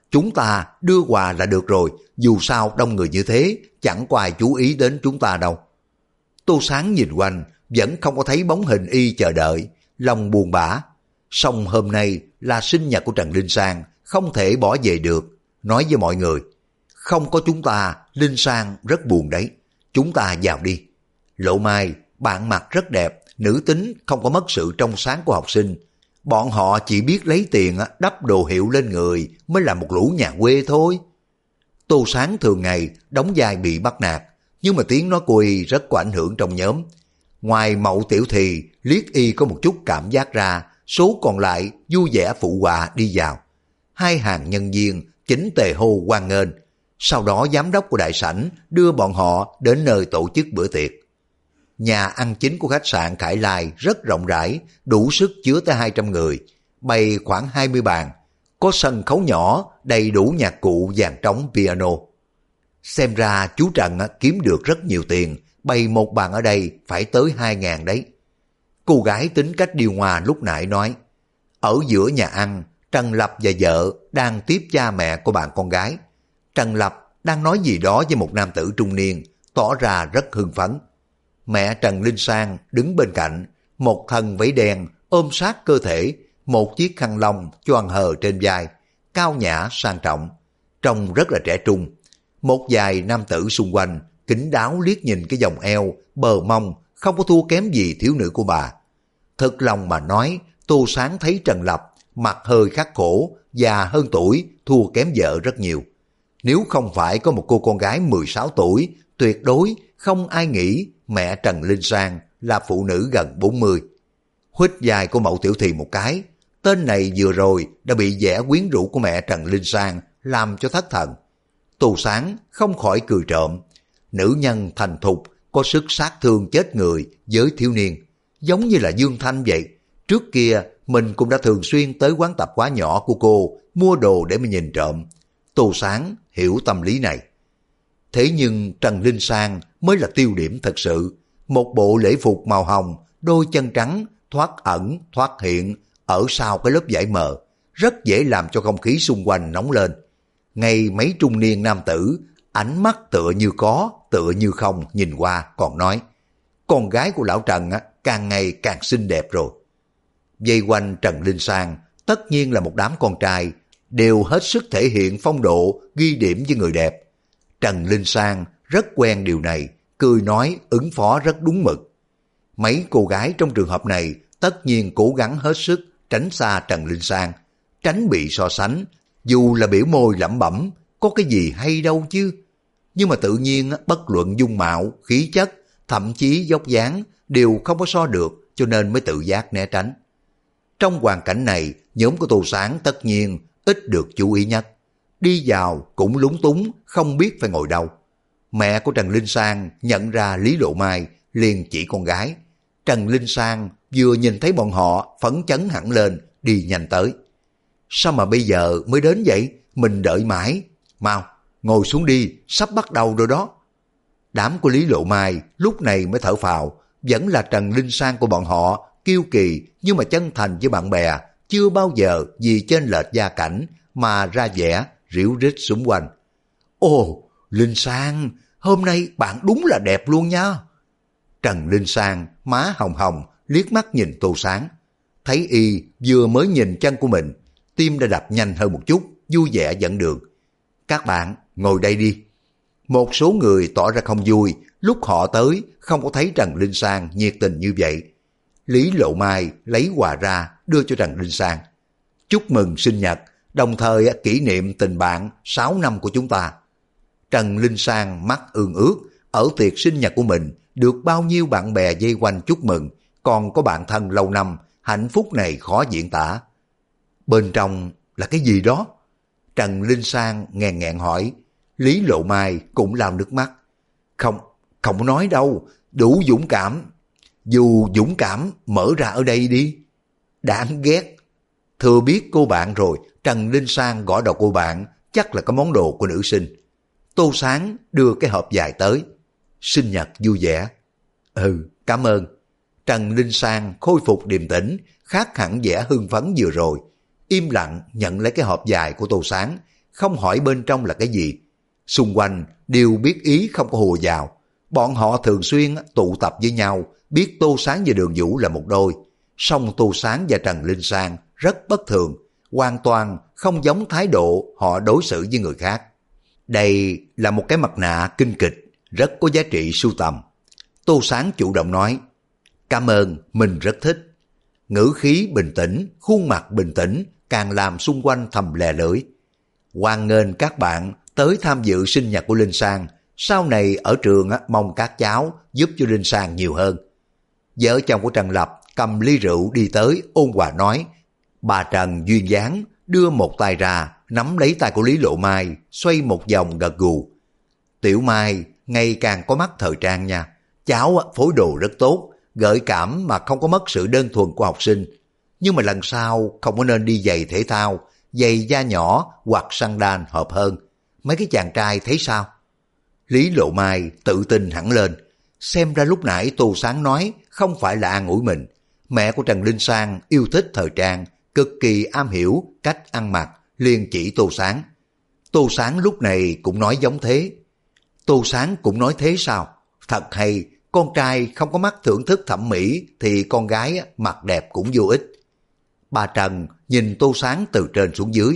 [SPEAKER 1] Chúng ta đưa quà là được rồi, dù sao đông người như thế, chẳng có ai chú ý đến chúng ta đâu. Tô Sáng nhìn quanh, vẫn không có thấy bóng hình y chờ đợi, lòng buồn bã. Song hôm nay là sinh nhật của Trần Linh Sang, không thể bỏ về được. Nói với mọi người, không có chúng ta, Linh Sang rất buồn đấy. Chúng ta vào đi. Lộ Mai, bạn mặc rất đẹp, nữ tính không có mất sự trong sáng của học sinh. Bọn họ chỉ biết lấy tiền đắp đồ hiệu lên người mới là một lũ nhà quê thôi. Tô Sáng thường ngày đóng vai bị bắt nạt, nhưng mà tiếng nói của y rất có ảnh hưởng trong nhóm. Ngoài Mậu Tiểu Thì liếc y có một chút cảm giác ra, số còn lại vui vẻ phụ họa đi vào. Hai hàng nhân viên chỉnh tề hô hoan nghênh. Sau đó giám đốc của đại sảnh đưa bọn họ đến nơi tổ chức bữa tiệc. Nhà ăn chính của khách sạn Khải Lai rất rộng rãi, đủ sức chứa tới 200 người, bày khoảng 20 bàn, có sân khấu nhỏ đầy đủ nhạc cụ dàn trống piano. Xem ra chú Trần kiếm được rất nhiều tiền, bày một bàn ở đây phải tới 2.000 đấy. Cô gái tính cách điều hòa lúc nãy nói, ở giữa nhà ăn, Trần Lập và vợ đang tiếp cha mẹ của bạn con gái. Trần Lập đang nói gì đó với một nam tử trung niên, tỏ ra rất hưng phấn. Mẹ Trần Linh Sang đứng bên cạnh, một thân váy đen ôm sát cơ thể, một chiếc khăn lông choàng hờ trên vai, cao nhã sang trọng, trông rất là trẻ trung. Một vài nam tử xung quanh kính đáo liếc nhìn cái vòng eo, bờ mông không có thua kém gì thiếu nữ của bà. Thật lòng mà nói, Tô Sáng thấy Trần Lập mặt hơi khắc khổ, già hơn tuổi, thua kém vợ rất nhiều. Nếu không phải có một cô con gái 16 tuổi, tuyệt đối không ai nghĩ mẹ Trần Linh Sang là phụ nữ gần 40. Huýt vai của Mậu Tiểu Thì một cái, tên này vừa rồi đã bị vẻ quyến rũ của mẹ Trần Linh Sang làm cho thất thần. Tô Sáng không khỏi cười trộm. Nữ nhân thành thục, có sức sát thương chết người với thiếu niên, giống như là Dương Thanh vậy. Trước kia mình cũng đã thường xuyên tới quán tạp hóa nhỏ của cô mua đồ để mà nhìn trộm. Tô Sáng hiểu tâm lý này. Thế nhưng Trần Linh Sang mới là tiêu điểm thật sự. Một bộ lễ phục màu hồng, đôi chân trắng, thoát ẩn, thoát hiện, ở sau cái lớp vải mờ, rất dễ làm cho không khí xung quanh nóng lên. Ngay mấy trung niên nam tử, ánh mắt tựa như có, tựa như không nhìn qua còn nói, con gái của lão Trần càng ngày càng xinh đẹp rồi. Vây quanh Trần Linh Sang tất nhiên là một đám con trai, đều hết sức thể hiện phong độ, ghi điểm với người đẹp. Trần Linh Sang rất quen điều này, cười nói ứng phó rất đúng mực. Mấy cô gái trong trường hợp này tất nhiên cố gắng hết sức tránh xa Trần Linh Sang, tránh bị so sánh, dù là biểu môi lẩm bẩm, có cái gì hay đâu chứ. Nhưng mà tự nhiên bất luận dung mạo, khí chất, thậm chí dốc dáng đều không có so được, cho nên mới tự giác né tránh. Trong hoàn cảnh này, nhóm của Tô Sáng tất nhiên ít được chú ý nhất. Đi vào cũng lúng túng, không biết phải ngồi đâu. Mẹ của Trần Linh Sang nhận ra Lý Lộ Mai, liền chỉ con gái. Trần Linh Sang vừa nhìn thấy bọn họ phấn chấn hẳn lên, đi nhanh tới. Sao mà bây giờ mới đến vậy? Mình đợi mãi. Mau, ngồi xuống đi, sắp bắt đầu rồi đó. Đám của Lý Lộ Mai lúc này mới thở phào, vẫn là Trần Linh Sang của bọn họ, kiêu kỳ nhưng mà chân thành với bạn bè, chưa bao giờ vì chênh lệch gia cảnh mà ra vẻ ríu rít xung quanh. Ồ, Linh Sang, hôm nay bạn đúng là đẹp luôn nha. Trần Linh Sang má hồng hồng liếc mắt nhìn Tô Sáng, thấy y vừa mới nhìn chân của mình, tim đã đập nhanh hơn một chút, vui vẻ dẫn đường. Các bạn ngồi đây đi. Một số người tỏ ra không vui lúc họ tới không có thấy Trần Linh Sang nhiệt tình như vậy. Lý Lộ Mai lấy quà ra đưa cho Trần Linh Sang. Chúc mừng sinh nhật, đồng thời kỷ niệm tình bạn 6 năm của chúng ta. Trần Linh Sang mắt ương ước, ở tiệc sinh nhật của mình được bao nhiêu bạn bè vây quanh chúc mừng, còn có bạn thân lâu năm, hạnh phúc này khó diễn tả. Bên trong là cái gì đó? Trần Linh Sang nghẹn nghẹn hỏi. Lý Lộ Mai cũng lau nước mắt. Không nói đâu, đủ dũng cảm. Dù dũng cảm mở ra ở đây đi. Đáng ghét. Thừa biết cô bạn rồi, Trần Linh Sang gõ đầu cô bạn, chắc là có món đồ của nữ sinh. Tô Sáng đưa cái hộp dài tới. Sinh nhật vui vẻ. Ừ, cảm ơn. Trần Linh Sang khôi phục điềm tĩnh, khác hẳn vẻ hưng phấn vừa rồi. Im lặng nhận lấy cái hộp dài của Tô Sáng, không hỏi bên trong là cái gì. Xung quanh đều biết ý không có hùa vào. Bọn họ thường xuyên tụ tập với nhau, biết Tô Sáng và Đường Vũ là một đôi. Song Tô Sáng và Trần Linh Sang rất bất thường, hoàn toàn không giống thái độ họ đối xử với người khác. Đây là một cái mặt nạ kinh kịch, rất có giá trị sưu tầm. Tô Sáng chủ động nói, cảm ơn, mình rất thích. Ngữ khí bình tĩnh, khuôn mặt bình tĩnh, càng làm xung quanh thầm lè lưỡi. Hoan nghênh các bạn tới tham dự sinh nhật của Linh Sang, sau này ở trường mong các cháu giúp cho Linh Sang nhiều hơn. Vợ chồng của Trần Lập cầm ly rượu đi tới ôn hòa nói. Bà Trần duyên dáng đưa một tay ra, nắm lấy tay của Lý Lộ Mai, xoay một vòng gật gù. Tiểu Mai ngày càng có mắt thời trang nha, cháu phối đồ rất tốt, gợi cảm mà không có mất sự đơn thuần của học sinh. Nhưng mà lần sau không có nên đi giày thể thao, giày da nhỏ hoặc sandal hợp hơn. Mấy cái chàng trai thấy sao? Lý Lộ Mai tự tin hẳn lên. Xem ra lúc nãy Tô Sáng nói không phải là an ủi mình. Mẹ của Trần Linh Sang yêu thích thời trang, cực kỳ am hiểu cách ăn mặc, liền chỉ Tô Sáng. Tô Sáng lúc này cũng nói giống thế. Tô Sáng cũng nói thế sao? Thật hay, con trai không có mắt thưởng thức thẩm mỹ thì con gái mặt đẹp cũng vô ích. Bà Trần nhìn Tô Sáng từ trên xuống dưới.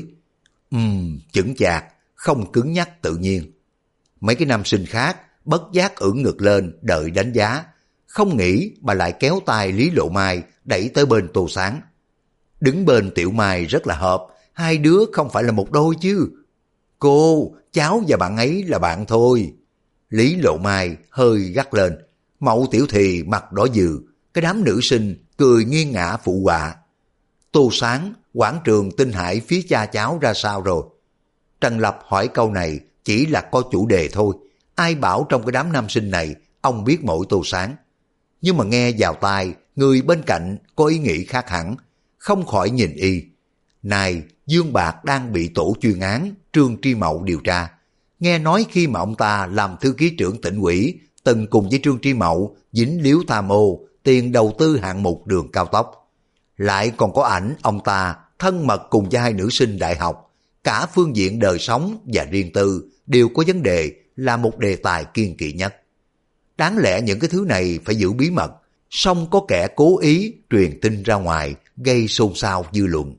[SPEAKER 1] Chững chạc, không cứng nhắc tự nhiên. Mấy cái nam sinh khác bất giác ưỡn ngực lên đợi đánh giá. Không nghĩ bà lại kéo tay Lý Lộ Mai đẩy tới bên Tô Sáng. Đứng bên Tiểu Mai rất là hợp, hai đứa không phải là một đôi chứ. Cô, cháu và bạn ấy là bạn thôi. Lý Lộ Mai hơi gắt lên. Mậu Tiểu Thì mặt đỏ dừ, cái đám nữ sinh cười nghiêng ngã phụ họa. Tô Sáng, quảng trường Tinh Hải phía cha cháu ra sao rồi? Trần Lập hỏi câu này chỉ là có chủ đề thôi. Ai bảo trong cái đám nam sinh này ông biết mỗi Tô Sáng. Nhưng mà nghe vào tai, người bên cạnh có ý nghĩ khác hẳn, không khỏi nhìn y. Này, Dương Bạc đang bị tổ chuyên án Trương Tri Mậu điều tra. Nghe nói khi mà ông ta làm thư ký trưởng tỉnh ủy, từng cùng với Trương Tri Mậu dính líu tham ô tiền đầu tư hạng mục đường cao tốc. Lại còn có ảnh ông ta thân mật cùng với hai nữ sinh đại học. Cả phương diện đời sống và riêng tư đều có vấn đề, là một đề tài kiêng kỵ nhất. Đáng lẽ những cái thứ này phải giữ bí mật, song có kẻ cố ý truyền tin ra ngoài, gây xôn xao dư luận.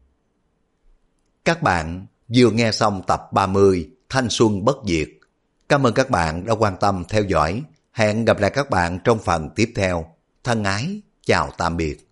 [SPEAKER 1] Các bạn vừa nghe xong tập 30 Thanh Xuân Bất Diệt. Cảm ơn các bạn đã quan tâm theo dõi. Hẹn gặp lại các bạn trong phần tiếp theo. Thân ái, chào tạm biệt.